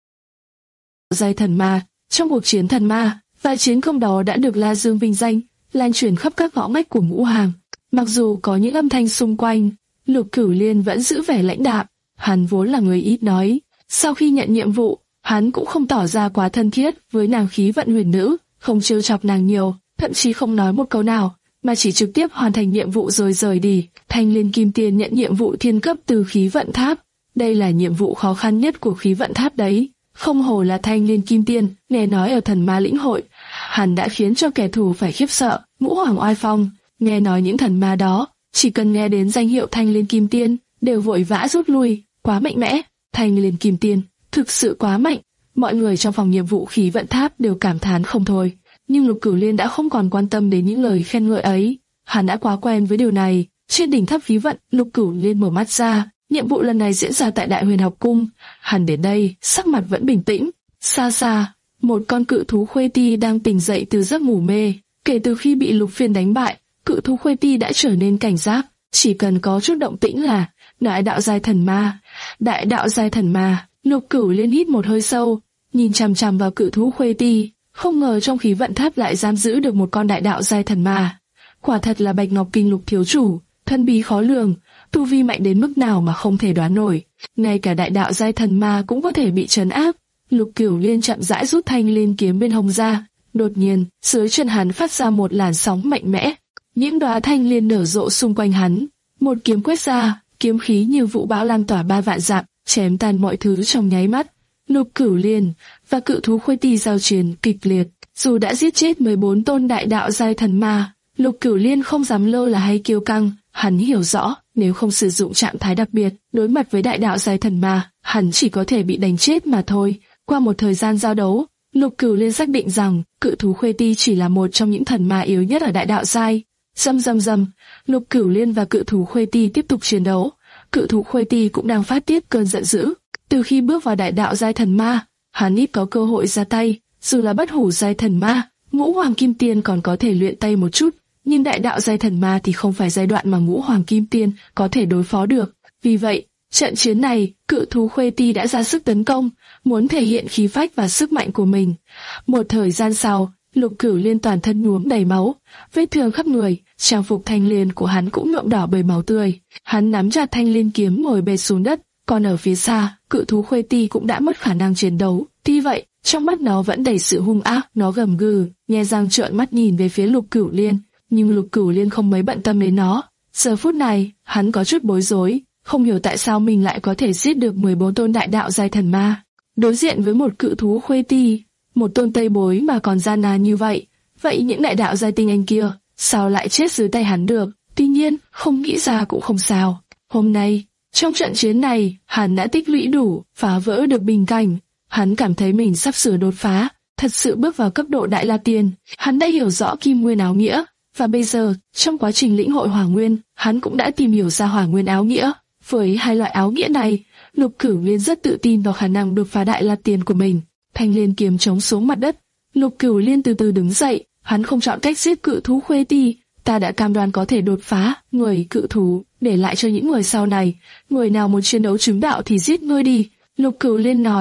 Giai thần ma, trong cuộc chiến thần ma, và chiến công đó đã được La Dương vinh danh, lan truyền khắp các ngõ ngách của Ngũ Hàng. Mặc dù có những âm thanh xung quanh, Lục Cửu Liên vẫn giữ vẻ lãnh đạm. Hắn vốn là người ít nói. Sau khi nhận nhiệm vụ, hắn cũng không tỏ ra quá thân thiết với nàng khí vận huyền nữ, không trêu chọc nàng nhiều, thậm chí không nói một câu nào, mà chỉ trực tiếp hoàn thành nhiệm vụ rồi rời đi. Thanh Liên Kim Tiên nhận nhiệm vụ thiên cấp từ khí vận tháp. Đây là nhiệm vụ khó khăn nhất của khí vận tháp đấy. Không hổ là Thanh Liên Kim Tiên, nghe nói ở thần ma lĩnh hội, hắn đã khiến cho kẻ thù phải khiếp sợ. Ngũ Hoàng oai phong, nghe nói những thần ma đó, chỉ cần nghe đến danh hiệu Thanh Liên Kim Tiên, đều vội vã rút lui. Quá mạnh mẽ, Thanh Liên Kim Tiên, thực sự quá mạnh. Mọi người trong phòng nhiệm vụ khí vận tháp đều cảm thán không thôi. Nhưng Lục Cửu Liên đã không còn quan tâm đến những lời khen ngợi ấy. Hắn đã quá quen với điều này. Trên đỉnh tháp khí vận, Lục Cửu Liên mở mắt ra. Nhiệm vụ lần này diễn ra tại Đại Huyền Học Cung. Hắn đến đây, sắc mặt vẫn bình tĩnh. Xa xa, một con cự thú Khuê Ti đang tỉnh dậy từ giấc ngủ mê. Kể từ khi bị Lục Phiên đánh bại, cự thú Khuê Ti đã trở nên cảnh giác. Chỉ cần có chút động tĩnh là đại đạo giai thần ma. Đại đạo giai thần ma. Lục Cửu Liên hít một hơi sâu, nhìn chằm chằm vào cự thú Khuê Ti. Không ngờ trong khí vận tháp lại giam giữ được một con đại đạo giai thần ma. Quả thật là Bạch Ngọc Kinh Lục thiếu chủ, thân bí khó lường, tu vi mạnh đến mức nào mà không thể đoán nổi. Ngay cả đại đạo giai thần ma cũng có thể bị trấn áp. Lục Cửu Liên chậm rãi rút thanh liên kiếm bên hông ra. Đột nhiên, dưới chân hắn phát ra một làn sóng mạnh mẽ. Những đóa thanh liên nở rộ xung quanh hắn. Một kiếm quét ra, kiếm khí như vũ bão lan tỏa ba vạn dặm, chém tan mọi thứ trong nháy mắt. Lục Cửu Liên và cự thú Khuê Ti giao chiến kịch liệt. Dù đã giết chết mười bốn tôn đại đạo giai thần ma, Lục Cửu Liên không dám lơ là hay kiêu căng. Hắn hiểu rõ, nếu không sử dụng trạng thái đặc biệt, đối mặt với đại đạo giai thần ma, hắn chỉ có thể bị đánh chết mà thôi. Qua một thời gian giao đấu, Lục Cửu Liên xác định rằng cự thú Khuê Ti chỉ là một trong những thần ma yếu nhất ở đại đạo giai. Rầm rầm rầm, Lục Cửu Liên và cự thú Khuê Ti tiếp tục chiến đấu. Cự thú Khuê Ti cũng đang phát tiết cơn giận dữ. Từ khi bước vào đại đạo giai thần ma, hắn ít có cơ hội ra tay. Dù là bất hủ giai thần ma, Ngũ Hoàng Kim Tiên còn có thể luyện tay một chút, nhưng đại đạo giai thần ma thì không phải giai đoạn mà Ngũ Hoàng Kim Tiên có thể đối phó được. Vì vậy, trận chiến này, cự thú Khuê Ti đã ra sức tấn công, muốn thể hiện khí phách và sức mạnh của mình. Một thời gian sau, Lục Cửu Liên toàn thân nhuốm đầy máu, vết thương khắp người, trang phục thanh liên của hắn cũng nhuộm đỏ bởi máu tươi. Hắn nắm chặt thanh liên kiếm ngồi bệt xuống đất, còn ở phía xa, cự thú Khuê Ti cũng đã mất khả năng chiến đấu. Tuy vậy, trong mắt nó vẫn đầy sự hung ác, nó gầm gừ, nhe răng trợn mắt nhìn về phía Lục Cửu Liên, nhưng Lục Cửu Liên không mấy bận tâm đến nó. Giờ phút này, hắn có chút bối rối, không hiểu tại sao mình lại có thể giết được mười bốn tôn đại đạo giai thần ma. Đối diện với một cự thú Khuê Ti, một tôn tây bối mà còn gian nan như vậy, vậy những đại đạo giai tinh anh kia, sao lại chết dưới tay hắn được? Tuy nhiên, không nghĩ ra cũng không sao. Hôm nay, trong trận chiến này, hắn đã tích lũy đủ, phá vỡ được bình cảnh. Hắn cảm thấy mình sắp sửa đột phá, thật sự bước vào cấp độ Đại La Tiên. Hắn đã hiểu rõ Kim Nguyên áo nghĩa, và bây giờ, trong quá trình lĩnh hội Hỏa Nguyên, hắn cũng đã tìm hiểu ra Hỏa Nguyên áo nghĩa. Với hai loại áo nghĩa này, Lục Cửu Liên rất tự tin vào khả năng đột phá Đại La Tiên của mình. Thanh liên kiếm chống xuống mặt đất, Lục Cửu Liên từ từ đứng dậy. Hắn không chọn cách giết cự thú Khuê Ti. Ta đã cam đoan có thể đột phá người cự thú, để lại cho những người sau này. Người nào muốn chiến đấu chứng đạo thì giết ngươi đi. Lục Cửu Liên nói.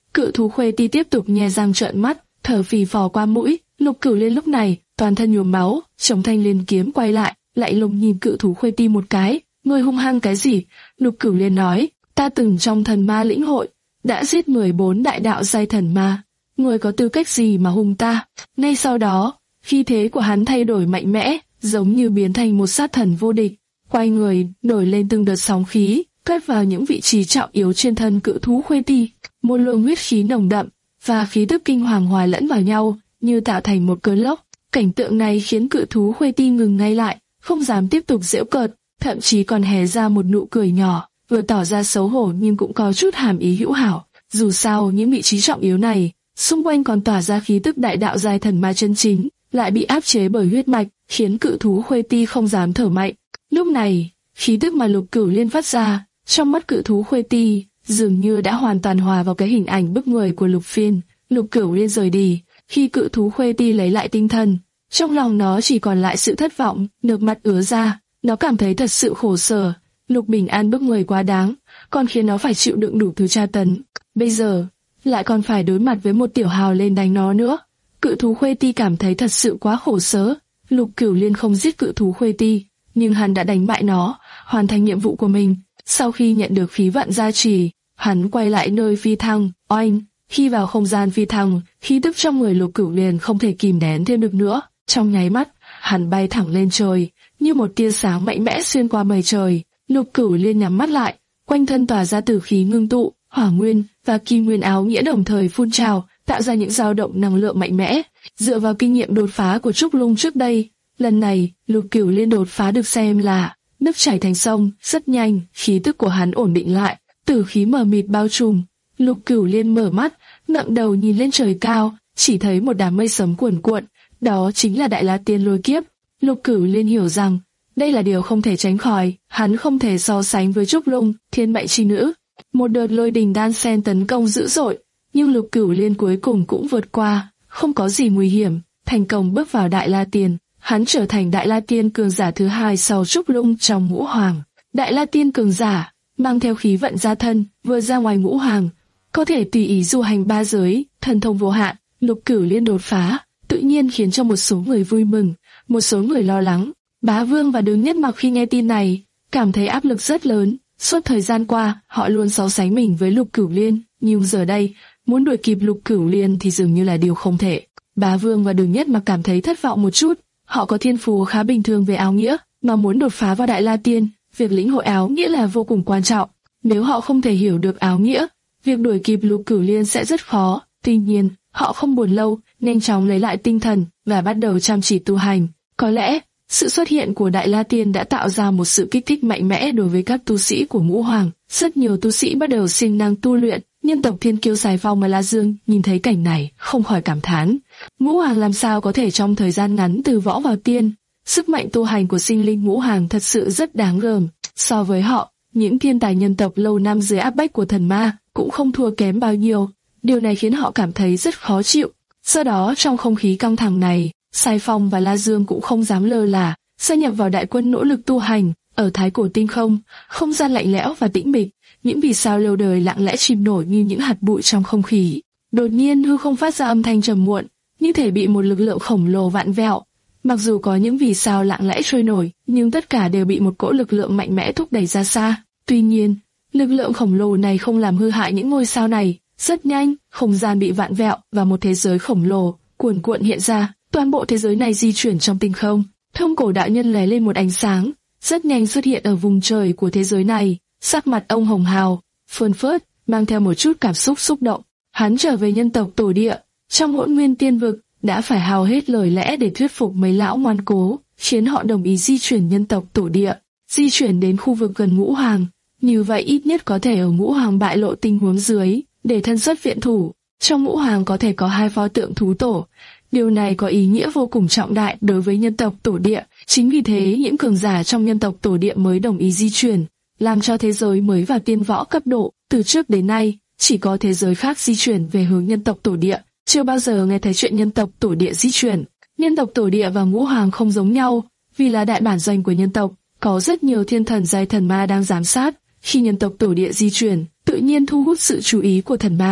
Cự thú Khuê Ti tiếp tục nhe răng trợn mắt, thở phì phò qua mũi. Lục Cửu Liên lúc này toàn thân nhuốm máu, chống thanh liên kiếm quay lại, lại lùng nhìn cự thú Khuê Ti một cái. Ngươi hung hăng cái gì? Lục Cửu Liên nói, ta từng trong thần ma lĩnh hội đã giết mười bốn đại đạo giai thần ma, ngươi có tư cách gì mà hung ta? Ngay sau đó, khí thế của hắn thay đổi mạnh mẽ, giống như biến thành một sát thần vô địch, quay người nổi lên từng đợt sóng khí, cất vào những vị trí trọng yếu trên thân cự thú Khuê Ti. Một luồng huyết khí nồng đậm và khí tức kinh hoàng hòa lẫn vào nhau, như tạo thành một cơn lốc. Cảnh tượng này khiến cự thú Khuê Ti ngừng ngay lại, không dám tiếp tục giễu cợt, thậm chí còn hé ra một nụ cười nhỏ, vừa tỏ ra xấu hổ nhưng cũng có chút hàm ý hữu hảo. Dù sao những vị trí trọng yếu này, xung quanh còn tỏa ra khí tức đại đạo giai thần ma chân chính, lại bị áp chế bởi huyết mạch, khiến cự thú Khuê Ti không dám thở mạnh. Lúc này, khí tức mà Lục Cửu Liên phát ra, trong mắt cự thú Khuê Ti dường như đã hoàn toàn hòa vào cái hình ảnh bức người của Lục Phiên. Lục Cửu Liên rời đi, khi cự thú Khuê Ti lấy lại tinh thần, trong lòng nó chỉ còn lại sự thất vọng, nước mắt ứa ra. Nó cảm thấy thật sự khổ sở. Lục Bình An bức người quá đáng, còn khiến nó phải chịu đựng đủ thứ tra tấn. Bây giờ lại còn phải đối mặt với một tiểu hào lên đánh nó nữa. Cự thú Khuê Ti cảm thấy thật sự quá khổ sở. Lục Cửu Liên không giết cự thú Khuê Ti, nhưng hắn đã đánh bại nó, hoàn thành nhiệm vụ của mình. Sau khi nhận được khí vận gia trì, hắn quay lại nơi phi thăng. Oanh! Khi vào không gian phi thăng, khí tức trong người Lục Cửu Liên không thể kìm nén thêm được nữa. Trong nháy mắt, hắn bay thẳng lên trời, như một tia sáng mạnh mẽ xuyên qua mây trời. Lục Cửu Liên nhắm mắt lại, quanh thân tỏa ra tử khí ngưng tụ, hỏa nguyên và kim nguyên áo nghĩa đồng thời phun trào, tạo ra những dao động năng lượng mạnh mẽ. Dựa vào kinh nghiệm đột phá của Trúc Lung trước đây, lần này Lục Cửu Liên đột phá được xem là nước chảy thành sông. Rất nhanh, khí tức của hắn ổn định lại, tử khí mờ mịt bao trùm. Lục Cửu Liên mở mắt, ngẩng đầu nhìn lên trời cao, chỉ thấy một đám mây sấm cuồn cuộn, đó chính là Đại La Tiên lôi kiếp. Lục Cửu Liên hiểu rằng đây là điều không thể tránh khỏi, hắn không thể so sánh với Trúc Lung, thiên mệnh chi nữ. Một đợt lôi đình đan xen tấn công dữ dội, nhưng Lục Cửu Liên cuối cùng cũng vượt qua, không có gì nguy hiểm, thành công bước vào Đại La Tiên. Hắn trở thành Đại La Tiên cường giả thứ hai sau Trúc Lung trong ngũ hoàng. Đại La Tiên cường giả mang theo khí vận gia thân, vừa ra ngoài ngũ hoàng, có thể tùy ý du hành ba giới, thần thông vô hạn. Lục Cửu Liên đột phá, tự nhiên khiến cho một số người vui mừng, một số người lo lắng. Bá Vương và Đường Nhất Mặc khi nghe tin này, cảm thấy áp lực rất lớn. Suốt thời gian qua, họ luôn so sánh mình với Lục Cửu Liên, nhưng giờ đây, muốn đuổi kịp Lục Cửu Liên thì dường như là điều không thể. Bá Vương và Đường Nhất Mặc cảm thấy thất vọng một chút. Họ có thiên phú khá bình thường về áo nghĩa, mà muốn đột phá vào Đại La Tiên, việc lĩnh hội áo nghĩa là vô cùng quan trọng. Nếu họ không thể hiểu được áo nghĩa, việc đuổi kịp Lục Cửu Liên sẽ rất khó. Tuy nhiên, họ không buồn lâu, nhanh chóng lấy lại tinh thần và bắt đầu chăm chỉ tu hành. Có lẽ, sự xuất hiện của Đại La Tiên đã tạo ra một sự kích thích mạnh mẽ đối với các tu sĩ của ngũ hoàng. Rất nhiều tu sĩ bắt đầu sinh năng tu luyện. Nhân tộc Thiên Kiêu Sài Phong và La Dương nhìn thấy cảnh này, không khỏi cảm thán. Ngũ hoàng làm sao có thể trong thời gian ngắn từ võ vào tiên? Sức mạnh tu hành của sinh linh ngũ hoàng thật sự rất đáng gờm. So với họ, những thiên tài nhân tộc lâu năm dưới áp bách của thần ma cũng không thua kém bao nhiêu. Điều này khiến họ cảm thấy rất khó chịu. Do đó trong không khí căng thẳng này, Sài Phong và La Dương cũng không dám lơ là, gia nhập vào đại quân nỗ lực tu hành. Ở Thái Cổ Tinh Không, không gian lạnh lẽo và tĩnh mịch, những vì sao lâu đời lặng lẽ chìm nổi như những hạt bụi trong không khí. Đột nhiên hư không phát ra âm thanh trầm muộn, như thể bị một lực lượng khổng lồ vặn vẹo. Mặc dù có những vì sao lặng lẽ trôi nổi, nhưng tất cả đều bị một cỗ lực lượng mạnh mẽ thúc đẩy ra xa. Tuy nhiên, lực lượng khổng lồ này không làm hư hại những ngôi sao này. Rất nhanh, không gian bị vặn vẹo và một thế giới khổng lồ cuồn cuộn hiện ra. Toàn bộ thế giới này di chuyển trong tinh không. Thông Cổ đạo nhân lóe lên một ánh sáng, rất nhanh xuất hiện ở vùng trời của thế giới này. Sắc mặt ông hồng hào, phơn phớt, mang theo một chút cảm xúc xúc động. Hắn trở về nhân tộc tổ địa, trong Hỗn Nguyên Tiên Vực, đã phải hao hết lời lẽ để thuyết phục mấy lão ngoan cố, khiến họ đồng ý di chuyển nhân tộc tổ địa, di chuyển đến khu vực gần ngũ hoàng. Như vậy ít nhất có thể ở ngũ hoàng bại lộ tình huống dưới, để thân xuất viện thủ. Trong ngũ hoàng có thể có hai pho tượng thú tổ. Điều này có ý nghĩa vô cùng trọng đại đối với nhân tộc tổ địa. Chính vì thế những cường giả trong nhân tộc tổ địa mới đồng ý di chuyển, làm cho thế giới mới vào tiên võ cấp độ. Từ trước đến nay, chỉ có thế giới khác di chuyển về hướng nhân tộc tổ địa, chưa bao giờ nghe thấy chuyện nhân tộc tổ địa di chuyển. Nhân tộc tổ địa và ngũ hoàng không giống nhau, vì là đại bản doanh của nhân tộc, có rất nhiều thiên thần giai thần ma đang giám sát. Khi nhân tộc tổ địa di chuyển, tự nhiên thu hút sự chú ý của thần ma.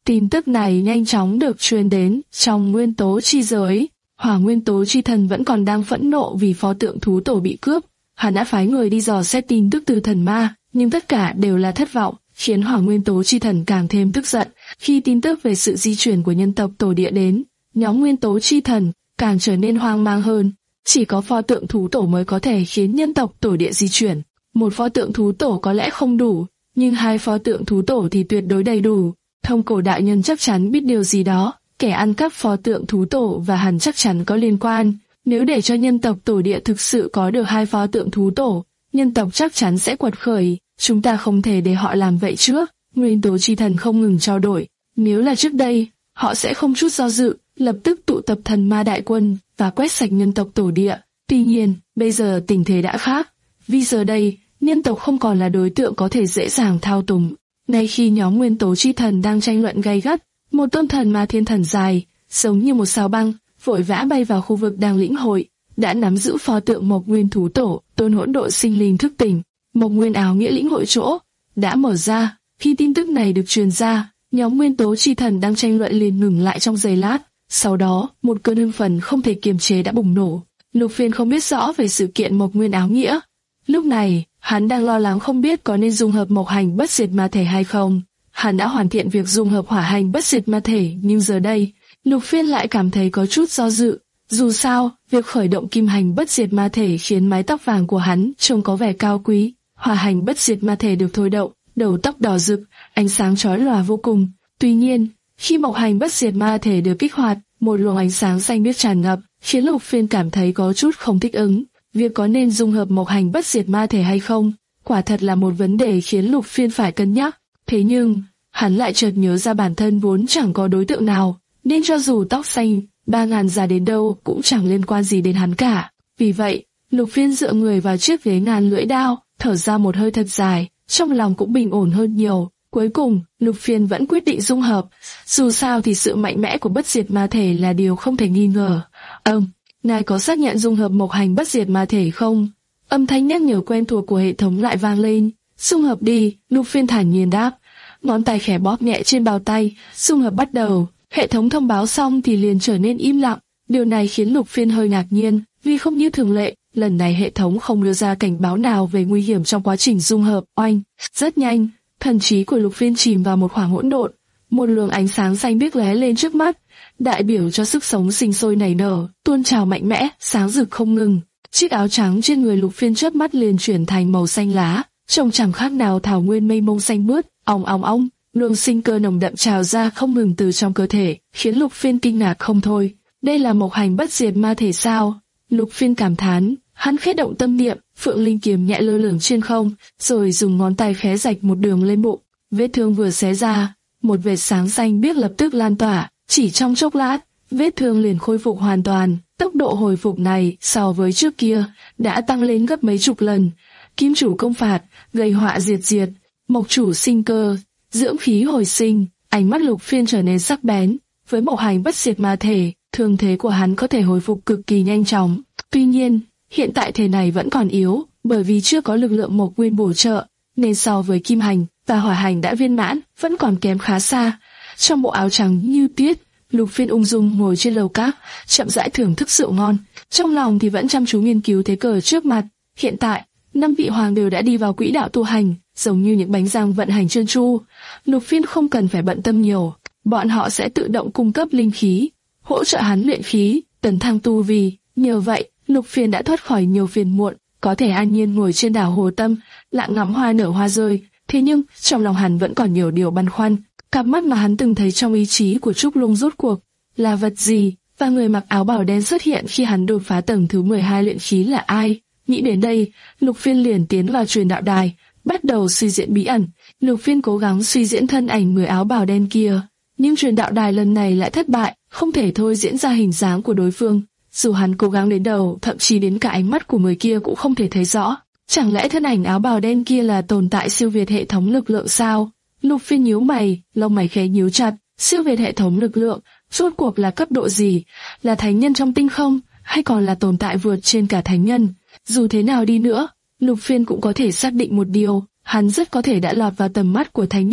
Tin tức này nhanh chóng được truyền đến trong nguyên tố chi giới. Hỏa nguyên tố chi thần vẫn còn đang phẫn nộ vì pho tượng thú tổ bị cướp. Hắn đã phái người đi dò xét tin tức từ thần ma, nhưng tất cả đều là thất vọng, khiến hỏa nguyên tố chi thần càng thêm tức giận. Khi tin tức về sự di chuyển của nhân tộc tổ địa đến, nhóm nguyên tố chi thần càng trở nên hoang mang hơn. Chỉ có pho tượng thú tổ mới có thể khiến nhân tộc tổ địa di chuyển. Một pho tượng thú tổ có lẽ không đủ, nhưng hai pho tượng thú tổ thì tuyệt đối đầy đủ. Thông cổ đại nhân chắc chắn biết điều gì đó, kẻ ăn cắp pho tượng thú tổ và hắn chắc chắn có liên quan. Nếu để cho nhân tộc tổ địa thực sự có được hai pho tượng thú tổ, nhân tộc chắc chắn sẽ quật khởi. Chúng ta không thể để họ làm vậy trước. Nguyên tố chi thần không ngừng trao đổi. Nếu là trước đây, họ sẽ không chút do dự, lập tức tụ tập thần ma đại quân và quét sạch nhân tộc tổ địa. Tuy nhiên, bây giờ tình thế đã khác. Vì giờ đây, nhân tộc không còn là đối tượng có thể dễ dàng thao túng. Ngay khi nhóm nguyên tố chi thần đang tranh luận gay gắt, một tôn thần ma thiên thần dài, giống như một sao băng, vội vã bay vào khu vực đang lĩnh hội, đã nắm giữ pho tượng Mộc Nguyên thú tổ, tôn hỗn độn sinh linh thức tỉnh. Mộc Nguyên áo nghĩa lĩnh hội chỗ đã mở ra. Khi tin tức này được truyền ra, nhóm nguyên tố chi thần đang tranh luận liền ngừng lại trong giây lát. Sau đó, một cơn hưng phấn không thể kiềm chế đã bùng nổ. Lục Phiên không biết rõ về sự kiện Mộc Nguyên áo nghĩa. Lúc này, hắn đang lo lắng không biết có nên dung hợp Mộc Hành Bất Diệt Ma Thể hay không. Hắn đã hoàn thiện việc dung hợp Hỏa Hành Bất Diệt Ma Thể, nhưng giờ đây, Lục Phiên lại cảm thấy có chút do dự. Dù sao, việc khởi động Kim Hành Bất Diệt Ma Thể khiến mái tóc vàng của hắn trông có vẻ cao quý. Hỏa Hành Bất Diệt Ma Thể được thôi động, đầu tóc đỏ rực, ánh sáng chói lòa vô cùng. Tuy nhiên, khi Mộc Hành Bất Diệt Ma Thể được kích hoạt, một luồng ánh sáng xanh biếc tràn ngập, khiến Lục Phiên cảm thấy có chút không thích ứng. Việc có nên dung hợp Mộc Hành Bất Diệt Ma Thể hay không, quả thật là một vấn đề khiến Lục Phiên phải cân nhắc. Thế nhưng, hắn lại chợt nhớ ra bản thân vốn chẳng có đối tượng nào, nên cho dù tóc xanh, ba ngàn già đến đâu cũng chẳng liên quan gì đến hắn cả. Vì vậy, Lục Phiên dựa người vào chiếc ghế ngàn lưỡi đao, thở ra một hơi thật dài, trong lòng cũng bình ổn hơn nhiều. Cuối cùng, Lục Phiên vẫn quyết định dung hợp. Dù sao thì sự mạnh mẽ của Bất Diệt Ma Thể là điều không thể nghi ngờ. Ừm, ngài có xác nhận dung hợp Mộc Hành Bất Diệt Ma Thể không? Âm thanh nhắc nhở quen thuộc của hệ thống lại vang lên. Dung hợp đi, Lục Phiên thản nhiên đáp. Ngón tay khẽ bóp nhẹ trên bao tay, dung hợp bắt đầu. Hệ thống thông báo xong thì liền trở nên im lặng. Điều này khiến Lục Phiên hơi ngạc nhiên, vì không như thường lệ, lần này hệ thống không đưa ra cảnh báo nào về nguy hiểm trong quá trình dung hợp. Oanh, rất nhanh, thần trí của Lục Phiên chìm vào một khoảng hỗn độn, một luồng ánh sáng xanh biếc lóe lên trước mắt, đại biểu cho sức sống sinh sôi nảy nở, tuôn trào mạnh mẽ, sáng rực không ngừng. Chiếc áo trắng trên người Lục Phiên chớp mắt liền chuyển thành màu xanh lá, trông chẳng khác nào thảo nguyên mênh mông xanh mướt. Ong ong ong, luồng sinh cơ nồng đậm trào ra không ngừng từ trong cơ thể, khiến Lục Phiên kinh ngạc không thôi. Đây là Mộc Hành Bất Diệt Ma Thể sao? Lục Phiên cảm thán. Hắn khẽ động tâm niệm, Phượng Linh kiếm nhẹ lơ lửng trên không, rồi dùng ngón tay khẽ rạch một đường lên bụng. Vết thương vừa xé ra, một vệt sáng xanh biếc lập tức lan tỏa. Chỉ trong chốc lát, vết thương liền khôi phục hoàn toàn. Tốc độ hồi phục này so với trước kia đã tăng lên gấp mấy chục lần. Kim chủ công phạt, gây họa diệt diệt, mộc chủ sinh cơ, dưỡng khí hồi sinh. Ánh mắt Lục Phiên trở nên sắc bén. Với Mộc Hành Bất Diệt Ma Thể, thương thế của hắn có thể hồi phục cực kỳ nhanh chóng. Tuy nhiên, hiện tại thể này vẫn còn yếu, bởi vì chưa có lực lượng Mộc Nguyên bổ trợ, nên so với Kim Hành và Hỏa Hành đã viên mãn, vẫn còn kém khá xa. Trong bộ áo trắng như tuyết, Lục Phiên ung dung ngồi trên lầu cát, chậm rãi thưởng thức rượu ngon, trong lòng thì vẫn chăm chú nghiên cứu thế cờ trước mặt. Hiện tại, năm vị hoàng đều đã đi vào quỹ đạo tu hành, giống như những bánh răng vận hành trơn tru. Lục Phiên không cần phải bận tâm nhiều, bọn họ sẽ tự động cung cấp linh khí, hỗ trợ hắn luyện khí, tấn thăng tu vi. Nhờ vậy, Lục Phiên đã thoát khỏi nhiều phiền muộn, có thể an nhiên ngồi trên đảo Hồ Tâm, lặng ngắm hoa nở hoa rơi. Thế nhưng, trong lòng hắn vẫn còn nhiều điều băn khoăn. Cặp mắt mà hắn từng thấy trong ý chí của Trúc Lung rốt cuộc là vật gì, và người mặc áo bào đen xuất hiện khi hắn đột phá tầng thứ mười hai luyện khí là ai? Nghĩ đến đây, Lục Phiên liền tiến vào truyền đạo đài, bắt đầu suy diễn bí ẩn. Lục Phiên cố gắng suy diễn thân ảnh người áo bào đen kia, nhưng truyền đạo đài lần này lại thất bại, không thể thôi diễn ra hình dáng của đối phương. Dù hắn cố gắng đến đầu, thậm chí đến cả ánh mắt của người kia cũng không thể thấy rõ. Chẳng lẽ thân ảnh áo bào đen kia là tồn tại siêu việt hệ thống lực lượng sao? Lục Phiên nhíu mày, lông mày khẽ nhíu chặt. Siêu việt hệ thống lực lượng, rốt cuộc là cấp độ gì? Là thánh nhân trong tinh không, hay còn là tồn tại vượt trên cả thánh nhân? Dù thế nào đi nữa, Lục Phiên cũng có thể xác định một điều, hắn rất có thể đã lọt vào tầm mắt của thánh nhân,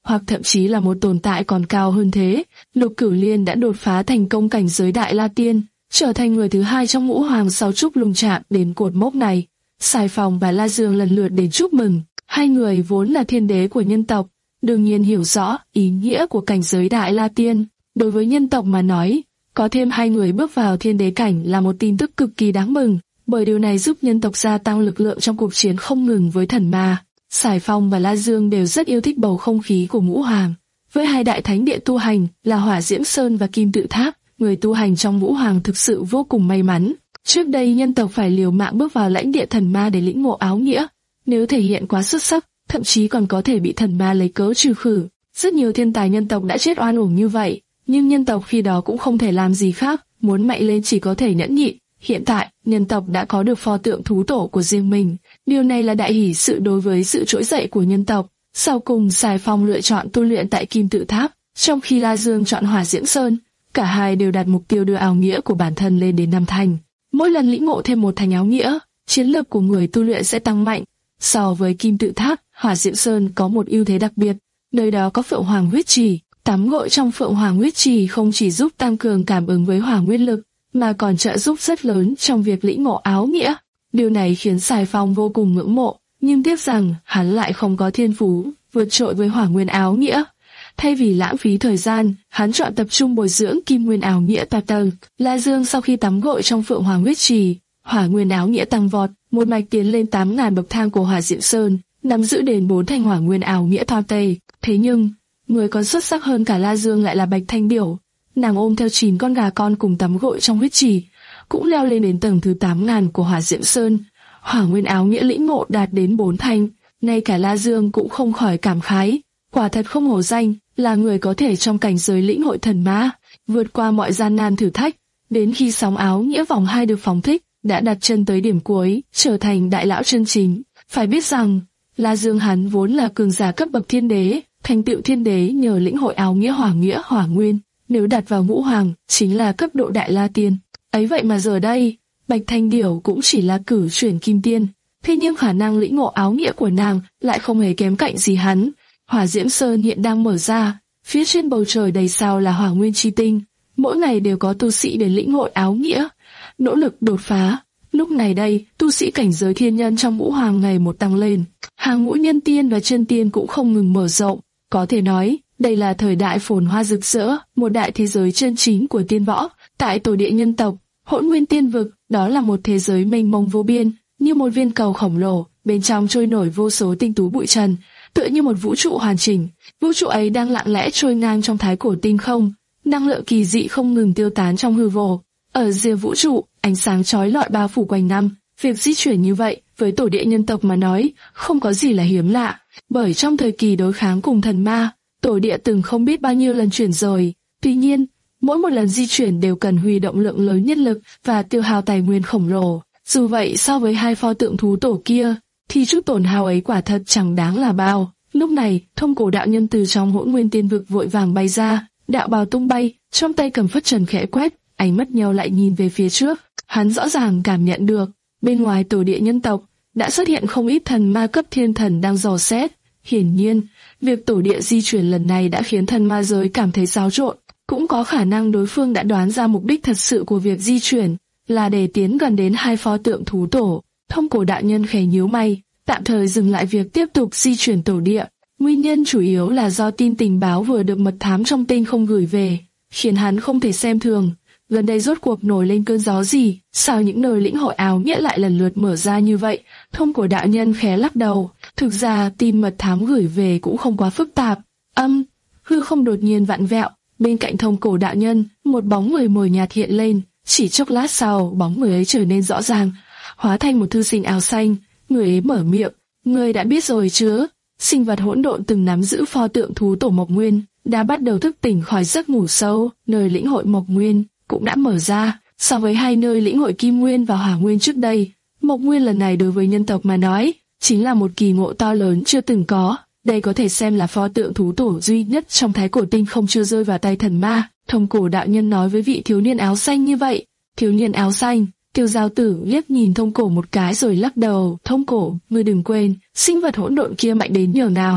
hoặc thậm chí là một tồn tại còn cao hơn thế. Lục Cửu Liên đã đột phá thành công cảnh giới Đại La Tiên, trở thành người thứ hai trong ngũ hoàng sau Trúc Lung chạm đến cột mốc này. Sài Phong và La Dương lần lượt đến chúc mừng. Hai người vốn là thiên đế của nhân tộc, đương nhiên hiểu rõ ý nghĩa của cảnh giới Đại La Tiên. Đối với nhân tộc mà nói, có thêm hai người bước vào thiên đế cảnh là một tin tức cực kỳ đáng mừng, bởi điều này giúp nhân tộc gia tăng lực lượng trong cuộc chiến không ngừng với thần ma. Sài Phong và La Dương đều rất yêu thích bầu không khí của ngũ hoàng. Với hai đại thánh địa tu hành là Hỏa Diễm Sơn và Kim Tự Tháp, người tu hành trong ngũ hoàng thực sự vô cùng may mắn. Trước đây nhân tộc phải liều mạng bước vào lãnh địa thần ma để lĩnh ngộ áo nghĩa. Nếu thể hiện quá xuất sắc, thậm chí còn có thể bị thần ma lấy cớ trừ khử. Rất nhiều thiên tài nhân tộc đã chết oan uổng như vậy, nhưng nhân tộc khi đó cũng không thể làm gì khác, muốn mạnh lên chỉ có thể nhẫn nhịn. Hiện tại, nhân tộc đã có được pho tượng thú tổ của riêng mình. Điều này là đại hỷ sự đối với sự trỗi dậy của nhân tộc. Sau cùng, Sài Phong lựa chọn tu luyện tại Kim Tự Tháp, trong khi La Dương chọn Hỏa Diễm Sơn. Cả hai đều đặt mục tiêu đưa áo nghĩa của bản thân lên đến năm thành. Mỗi lần lĩnh ngộ thêm một thành áo nghĩa, chiến lược của người tu luyện sẽ tăng mạnh. So với Kim Tự Tháp, Hỏa Diễm Sơn có một ưu thế đặc biệt, nơi đó có Phượng Hoàng huyết trì. Tắm gội trong Phượng Hoàng huyết trì không chỉ giúp tăng cường cảm ứng với hỏa nguyên lực, mà còn trợ giúp rất lớn trong việc lĩnh ngộ áo nghĩa. Điều này khiến Sài Phong vô cùng ngưỡng mộ, nhưng tiếc rằng hắn lại không có thiên phú vượt trội với hỏa nguyên áo nghĩa. Thay vì lãng phí thời gian, hắn chọn tập trung bồi dưỡng kim nguyên áo nghĩa toa tầng. La Dương sau khi tắm gội trong Phượng Hoàng huyết trì, hỏa nguyên áo nghĩa tăng vọt, một mạch tiến lên tám ngàn bậc thang của Hỏa Diễm Sơn, nắm giữ đến bốn thành hỏa nguyên áo nghĩa toa tây. Thế nhưng, người còn xuất sắc hơn cả La Dương lại là Bạch Thanh Điểu. Nàng ôm theo chín con gà con cùng tắm gội trong huyết trì, cũng leo lên đến tầng thứ tám ngàn của Hỏa Diễm Sơn. Hỏa nguyên áo nghĩa lĩnh ngộ đạt đến bốn thành, ngay cả La Dương cũng không khỏi cảm khái, quả thật không hổ danh là người có thể trong cảnh giới lĩnh hội thần ma, vượt qua mọi gian nan thử thách, đến khi sóng áo nghĩa vòng hai được phóng thích, đã đặt chân tới điểm cuối, trở thành đại lão chân chính. Phải biết rằng, La Dương hắn vốn là cường giả cấp bậc thiên đế, thành tựu thiên đế nhờ lĩnh hội áo nghĩa hỏa nghĩa hỏa nguyên, nếu đặt vào ngũ hoàng, chính là cấp độ đại la tiên. Ấy vậy mà giờ đây, Bạch Thanh Điểu cũng chỉ là cử chuyển kim tiên, thế nhưng khả năng lĩnh ngộ áo nghĩa của nàng lại không hề kém cạnh gì hắn. Hỏa Diễm Sơn hiện đang mở ra, phía trên bầu trời đầy sao là hỏa nguyên chi tinh, mỗi ngày đều có tu sĩ đến lĩnh hội áo nghĩa, nỗ lực đột phá. Lúc này đây, tu sĩ cảnh giới thiên nhân trong ngũ hoàng ngày một tăng lên, hàng ngũ nhân tiên và chân tiên cũng không ngừng mở rộng. Có thể nói, đây là thời đại phồn hoa rực rỡ, một đại thế giới chân chính của tiên võ. Tại tổ địa nhân tộc, Hỗn Nguyên Tiên Vực, đó là một thế giới mênh mông vô biên, như một viên cầu khổng lồ, bên trong trôi nổi vô số tinh tú bụi trần, tựa như một vũ trụ hoàn chỉnh. Vũ trụ ấy đang lặng lẽ trôi ngang trong thái cổ tinh không, năng lượng kỳ dị không ngừng tiêu tán trong hư vô. Ở rìa vũ trụ, ánh sáng chói lọi bao phủ quanh năm. Việc di chuyển như vậy, với tổ địa nhân tộc mà nói, không có gì là hiếm lạ, bởi trong thời kỳ đối kháng cùng thần ma, tổ địa từng không biết bao nhiêu lần chuyển rời. Tuy nhiên, mỗi một lần di chuyển đều cần huy động lượng lớn nhân lực và tiêu hao tài nguyên khổng lồ. Dù vậy, so với hai pho tượng thú tổ kia, thì chút tổn hao ấy quả thật chẳng đáng là bao. Lúc này, Thông Cổ đạo nhân từ trong Hỗn Nguyên Tiên Vực vội vàng bay ra, đạo bào tung bay, trong tay cầm phất trần khẽ quét, ánh mắt nhau lại nhìn về phía trước. Hắn rõ ràng cảm nhận được, bên ngoài tổ địa nhân tộc đã xuất hiện không ít thần ma cấp thiên thần đang dò xét. Hiển nhiên, việc tổ địa di chuyển lần này đã khiến thần ma giới cảm thấy xáo trộn. Cũng có khả năng đối phương đã đoán ra mục đích thật sự của việc di chuyển là để tiến gần đến hai pho tượng thú tổ. Thông Cổ đạo nhân khẽ nhíu mày, tạm thời dừng lại việc tiếp tục di chuyển tổ địa. Nguyên nhân chủ yếu là do tin tình báo vừa được mật thám trong tinh không gửi về, khiến hắn không thể xem thường. Gần đây rốt cuộc nổi lên cơn gió gì? Sao những nơi lĩnh hội áo nghĩa lại lần lượt mở ra như vậy? Thông Cổ đạo nhân khẽ lắc đầu. Thực ra tin mật thám gửi về cũng không quá phức tạp. Âm, hư không đột nhiên vặn vẹo. Bên cạnh Thông Cổ đạo nhân, một bóng người mờ nhạt hiện lên. Chỉ chốc lát sau, bóng người ấy trở nên rõ ràng, hóa thành một thư sinh áo xanh. Người ấy mở miệng, người đã biết rồi chứ? Sinh vật hỗn độn từng nắm giữ pho tượng thú tổ Mộc Nguyên, đã bắt đầu thức tỉnh khỏi giấc ngủ sâu. Nơi lĩnh hội Mộc Nguyên cũng đã mở ra. So với hai nơi lĩnh hội Kim Nguyên và Hỏa Nguyên trước đây, Mộc Nguyên lần này đối với nhân tộc mà nói, chính là một kỳ ngộ to lớn chưa từng có. Đây có thể xem là pho tượng thú tổ duy nhất trong thái cổ tinh không chưa rơi vào tay thần ma. Thông Cổ đạo nhân nói với vị thiếu niên áo xanh như vậy. Thiếu niên áo xanh, Tiêu Giao Tử liếc nhìn Thông Cổ một cái rồi lắc đầu. Thông Cổ, ngươi đừng quên, sinh vật hỗn độn kia mạnh đến nhường nào.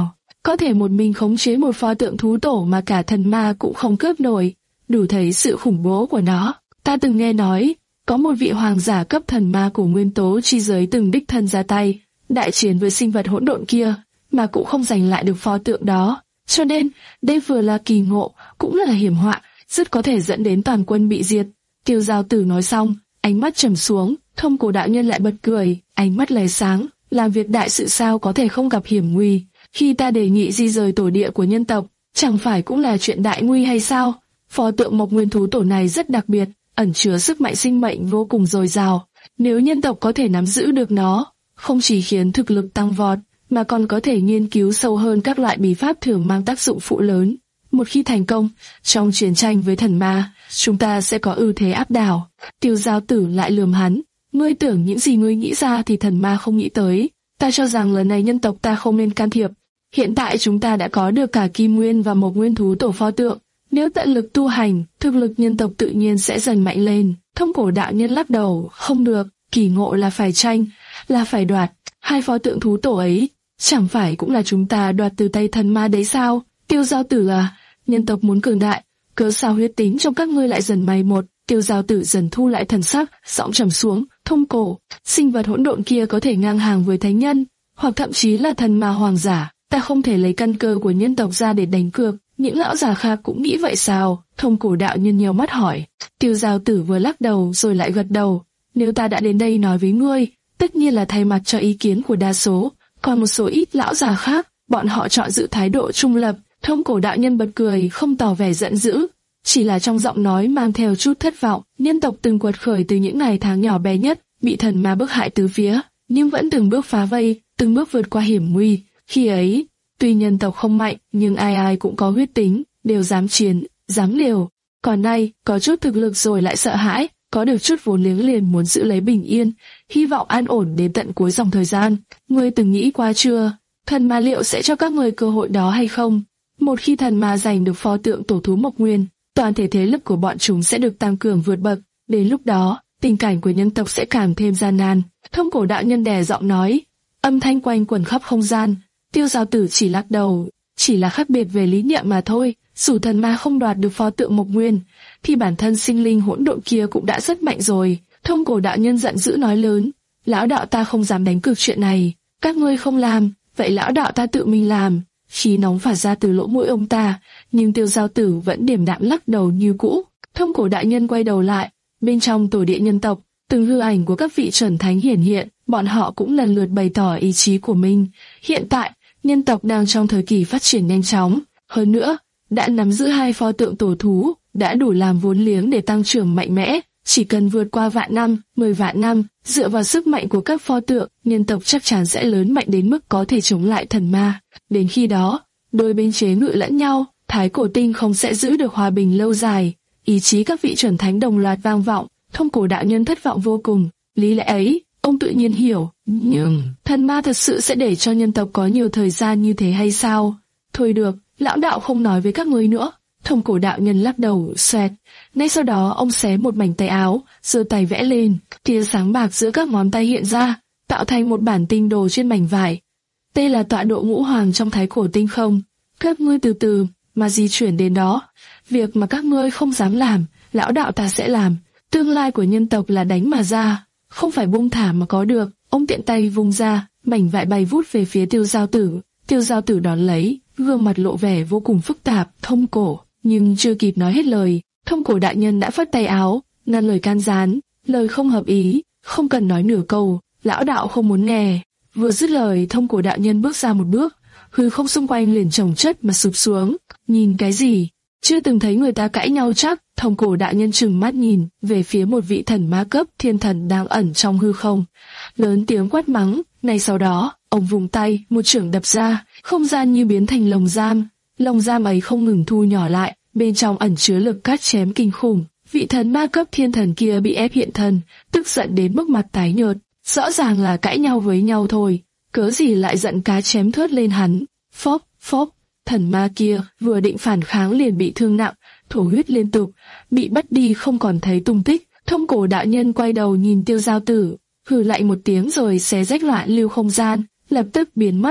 có thể một mình khống chế một pho tượng thú tổ mà cả thần ma cũng không cướp nổi, đủ thấy sự khủng bố của nó. Ta từng nghe nói, có một vị hoàng giả cấp thần ma của nguyên tố chi giới từng đích thân ra tay, đại chiến với sinh vật hỗn độn kia, mà cũng không giành lại được pho tượng đó. Cho nên, đây vừa là kỳ ngộ, cũng là hiểm họa, rất có thể dẫn đến toàn quân bị diệt. Tiêu Giao Tử nói xong, ánh mắt trầm xuống, Thông Cổ đạo nhân lại bật cười, ánh mắt lóe sáng, làm việc đại sự sao có thể không gặp hiểm nguy. Khi ta đề nghị di rời tổ địa của nhân tộc, chẳng phải cũng là chuyện đại nguy hay sao? Pho tượng Mộc Nguyên thú tổ này rất đặc biệt, ẩn chứa sức mạnh sinh mệnh vô cùng dồi dào. Nếu nhân tộc có thể nắm giữ được nó, không chỉ khiến thực lực tăng vọt, mà còn có thể nghiên cứu sâu hơn các loại bí pháp thường mang tác dụng phụ lớn. Một khi thành công, trong chiến tranh với thần ma, chúng ta sẽ có ưu thế áp đảo. Tiêu Giao Tử lại lườm hắn, ngươi tưởng những gì ngươi nghĩ ra thì thần ma không nghĩ tới. Ta cho rằng lần này nhân tộc ta không nên can thiệp. Hiện tại chúng ta đã có được cả Kim Nguyên và Mộc Nguyên thú tổ pho tượng. Nếu tận lực tu hành, thực lực nhân tộc tự nhiên sẽ dần mạnh lên. Thông Cổ đạo nhân lắc đầu, không được, kỳ ngộ là phải tranh, là phải đoạt. Hai pho tượng thú tổ ấy, chẳng phải cũng là chúng ta đoạt từ tay thần ma đấy sao? Tiêu Giao Tử à, nhân tộc muốn cường đại, cớ sao huyết tính trong các ngươi lại dần may một? Tiêu Giao Tử dần thu lại thần sắc, giọng trầm xuống. Thông Cổ, sinh vật hỗn độn kia có thể ngang hàng với thánh nhân, hoặc thậm chí là thần ma hoàng giả. Ta không thể lấy căn cơ của nhân tộc ra để đánh cược. Những lão già khác cũng nghĩ vậy sao? Thông Cổ đạo nhân nhiều mắt hỏi. Tiêu Giao Tử vừa lắc đầu rồi lại gật đầu. Nếu ta đã đến đây nói với ngươi, tất nhiên là thay mặt cho ý kiến của đa số. Còn một số ít lão già khác, bọn họ chọn giữ thái độ trung lập. Thông Cổ đạo nhân bật cười, không tỏ vẻ giận dữ, chỉ là trong giọng nói mang theo chút thất vọng. Nhân tộc từng quật khởi từ những ngày tháng nhỏ bé nhất, bị thần ma bức hại tứ phía, nhưng vẫn từng bước phá vây, từng bước vượt qua hiểm nguy. Khi ấy, tuy nhân tộc không mạnh, nhưng ai ai cũng có huyết tính, đều dám chiến, dám liều. Còn nay, có chút thực lực rồi lại sợ hãi, có được chút vốn liếng liền muốn giữ lấy bình yên, hy vọng an ổn đến tận cuối dòng thời gian. Ngươi từng nghĩ qua chưa? Thần ma liệu sẽ cho các ngươi cơ hội đó hay không? Một khi thần ma giành được pho tượng tổ thú Mộc Nguyên, toàn thể thế lực của bọn chúng sẽ được tăng cường vượt bậc. Đến lúc đó, tình cảnh của nhân tộc sẽ càng thêm gian nan. Thông Cổ đạo nhân đè giọng nói, âm thanh quanh quẩn khắp không gian. Tiêu Giao Tử chỉ lắc đầu, chỉ là khác biệt về lý niệm mà thôi. Dù thần ma không đoạt được pho tượng Mộc Nguyên, thì bản thân sinh linh hỗn độn kia cũng đã rất mạnh rồi. Thông Cổ đạo nhân giận dữ nói lớn, lão đạo ta không dám đánh cược chuyện này. Các ngươi không làm, vậy lão đạo ta tự mình làm. Khí nóng phả ra từ lỗ mũi ông ta, nhưng Tiêu Giao Tử vẫn điềm đạm lắc đầu như cũ. Thông Cổ đạo nhân quay đầu lại, bên trong tổ địa nhân tộc, từng hư ảnh của các vị chuẩn thánh hiển hiện, bọn họ cũng lần lượt bày tỏ ý chí của mình. Hiện tại, nhân tộc đang trong thời kỳ phát triển nhanh chóng, hơn nữa, đã nắm giữ hai pho tượng tổ thú, đã đủ làm vốn liếng để tăng trưởng mạnh mẽ. Chỉ cần vượt qua vạn năm, mười vạn năm, dựa vào sức mạnh của các pho tượng, nhân tộc chắc chắn sẽ lớn mạnh đến mức có thể chống lại thần ma. Đến khi đó, đôi bên chế ngự lẫn nhau, Thái Cổ Tinh không sẽ giữ được hòa bình lâu dài. Ý chí các vị chuẩn thánh đồng loạt vang vọng. Thông Cổ đạo nhân thất vọng vô cùng. Lý lẽ ấy, ông tự nhiên hiểu. Nhưng thần ma thật sự sẽ để cho nhân tộc có nhiều thời gian như thế hay sao? Thôi được, lão đạo không nói với các ngươi nữa. Thông Cổ đạo nhân lắc đầu, xoẹt. Ngay sau đó ông xé một mảnh tay áo, giơ tay vẽ lên, tia sáng bạc giữa các ngón tay hiện ra, tạo thành một bản tinh đồ trên mảnh vải. Đây là tọa độ ngũ hoàng trong Thái Cổ Tinh không? Các ngươi từ từ mà di chuyển đến đó. Việc mà các ngươi không dám làm, lão đạo ta sẽ làm. Tương lai của nhân tộc là đánh mà ra, không phải buông thả mà có được. Ông tiện tay vung ra, mảnh vải bay vút về phía Tiêu Giao Tử. Tiêu Giao Tử đón lấy, gương mặt lộ vẻ vô cùng phức tạp. Thông Cổ, nhưng chưa kịp nói hết lời, Thông Cổ đại nhân đã phất tay áo, ngăn lời can gián, lời không hợp ý, không cần nói nửa câu, lão đạo không muốn nghe. Vừa dứt lời, Thông Cổ đạo nhân bước ra một bước, hư không xung quanh liền chồng chất mà sụp xuống. Nhìn cái gì? Chưa từng thấy người ta cãi nhau chắc. Thông Cổ đạo nhân trừng mắt nhìn về phía một vị thần ma cấp thiên thần đang ẩn trong hư không, lớn tiếng quát mắng. Ngay sau đó, ông vùng tay, một chưởng đập ra, không gian như biến thành lồng giam. Lồng giam ấy không ngừng thu nhỏ lại, bên trong ẩn chứa lực cắt chém kinh khủng. Vị thần ma cấp thiên thần kia bị ép hiện thân, tức giận đến mức mặt tái nhợt. Rõ ràng là cãi nhau với nhau thôi, cớ gì lại giận cá chém thớt lên hắn. Phốp, phốp, thần ma kia vừa định phản kháng liền bị thương nặng, thổ huyết liên tục, bị bắt đi không còn thấy tung tích. Thông Cổ đạo nhân quay đầu nhìn Tiêu Giao Tử, hừ lạnh một tiếng rồi xé rách loạn lưu không gian, lập tức biến mất.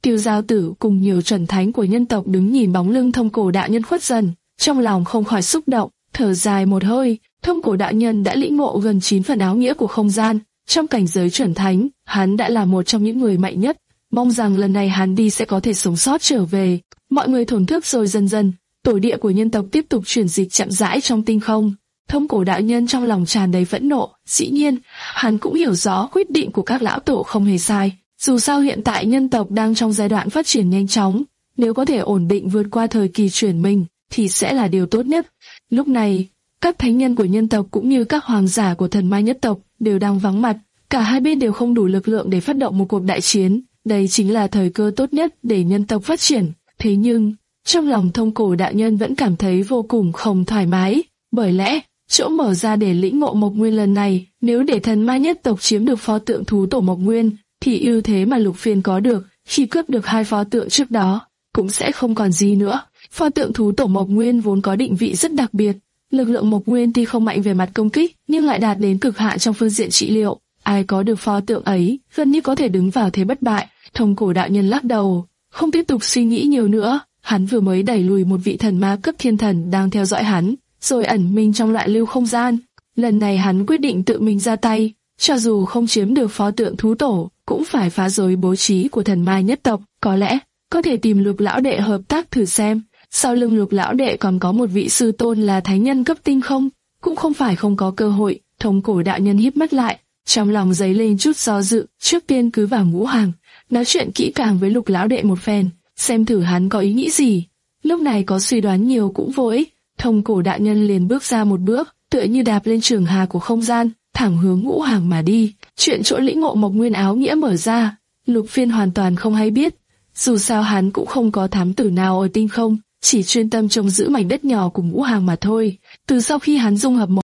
Tiêu Giao Tử cùng nhiều chuẩn thánh của nhân tộc đứng nhìn bóng lưng Thông Cổ đạo nhân khuất dần, trong lòng không khỏi xúc động, thở dài một hơi. Thông Cổ đạo nhân đã lĩnh ngộ gần chín phần áo nghĩa của không gian, trong cảnh giới chuẩn thánh, hắn đã là một trong những người mạnh nhất. Mong rằng lần này hắn đi sẽ có thể sống sót trở về. Mọi người thổn thức rồi dần dần, tổ địa của nhân tộc tiếp tục chuyển dịch chậm rãi trong tinh không. Thông Cổ đạo nhân trong lòng tràn đầy phẫn nộ, dĩ nhiên, hắn cũng hiểu rõ quyết định của các lão tổ không hề sai. Dù sao hiện tại nhân tộc đang trong giai đoạn phát triển nhanh chóng, nếu có thể ổn định vượt qua thời kỳ chuyển mình, thì sẽ là điều tốt nhất. Lúc này, các thánh nhân của nhân tộc cũng như các hoàng giả của thần ma nhất tộc đều đang vắng mặt, cả hai bên đều không đủ lực lượng để phát động một cuộc đại chiến. Đây chính là thời cơ tốt nhất để nhân tộc phát triển. Thế nhưng, trong lòng Thông Cổ đạo nhân vẫn cảm thấy vô cùng không thoải mái, bởi lẽ chỗ mở ra để lĩnh ngộ Mộc Nguyên lần này, nếu để thần ma nhất tộc chiếm được pho tượng thú tổ Mộc Nguyên, thì ưu thế mà Lục Phiên có được khi cướp được hai pho tượng trước đó cũng sẽ không còn gì nữa. Pho tượng thú tổ Mộc Nguyên vốn có định vị rất đặc biệt, lực lượng Mộc Nguyên tuy không mạnh về mặt công kích, nhưng lại đạt đến cực hạn trong phương diện trị liệu. Ai có được pho tượng ấy, gần như có thể đứng vào thế bất bại. Thông Cổ đạo nhân lắc đầu, không tiếp tục suy nghĩ nhiều nữa. Hắn vừa mới đẩy lùi một vị thần ma cấp thiên thần đang theo dõi hắn, rồi ẩn mình trong loạn lưu không gian. Lần này hắn quyết định tự mình ra tay, cho dù không chiếm được pho tượng thú tổ, cũng phải phá rối bố trí của thần ma nhất tộc. Có lẽ có thể tìm Lục lão đệ hợp tác thử xem. Sau lưng Lục lão đệ còn có một vị sư tôn là thánh nhân cấp tinh không, cũng không phải không có cơ hội. Thông Cổ đạo nhân híp mắt lại, trong lòng dấy lên chút do dự. Trước tiên cứ vào ngũ hàng, nói chuyện kỹ càng với Lục lão đệ một phen, xem thử hắn có ý nghĩ gì. Lúc này có suy đoán nhiều cũng vô ích. Thông Cổ đạo nhân liền bước ra một bước, tựa như đạp lên trường hà của không gian, thẳng hướng ngũ hàng mà đi. Chuyện chỗ lĩnh ngộ Mộc Nguyên áo nghĩa mở ra, Lục Phiên hoàn toàn không hay biết. Dù sao hắn cũng không có thám tử nào ở tinh không, chỉ chuyên tâm trông giữ mảnh đất nhỏ của ngũ hàng mà thôi. Từ sau khi hắn dung hợp một...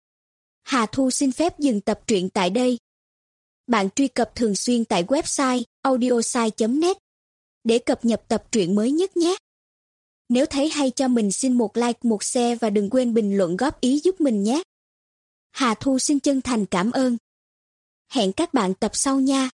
Hà Thu xin phép dừng tập truyện tại đây. Bạn truy cập thường xuyên tại website audiosai chấm net để cập nhật tập truyện mới nhất nhé. Nếu thấy hay cho mình xin một like, một share và đừng quên bình luận góp ý giúp mình nhé. Hà Thu xin chân thành cảm ơn. Hẹn các bạn tập sau nha.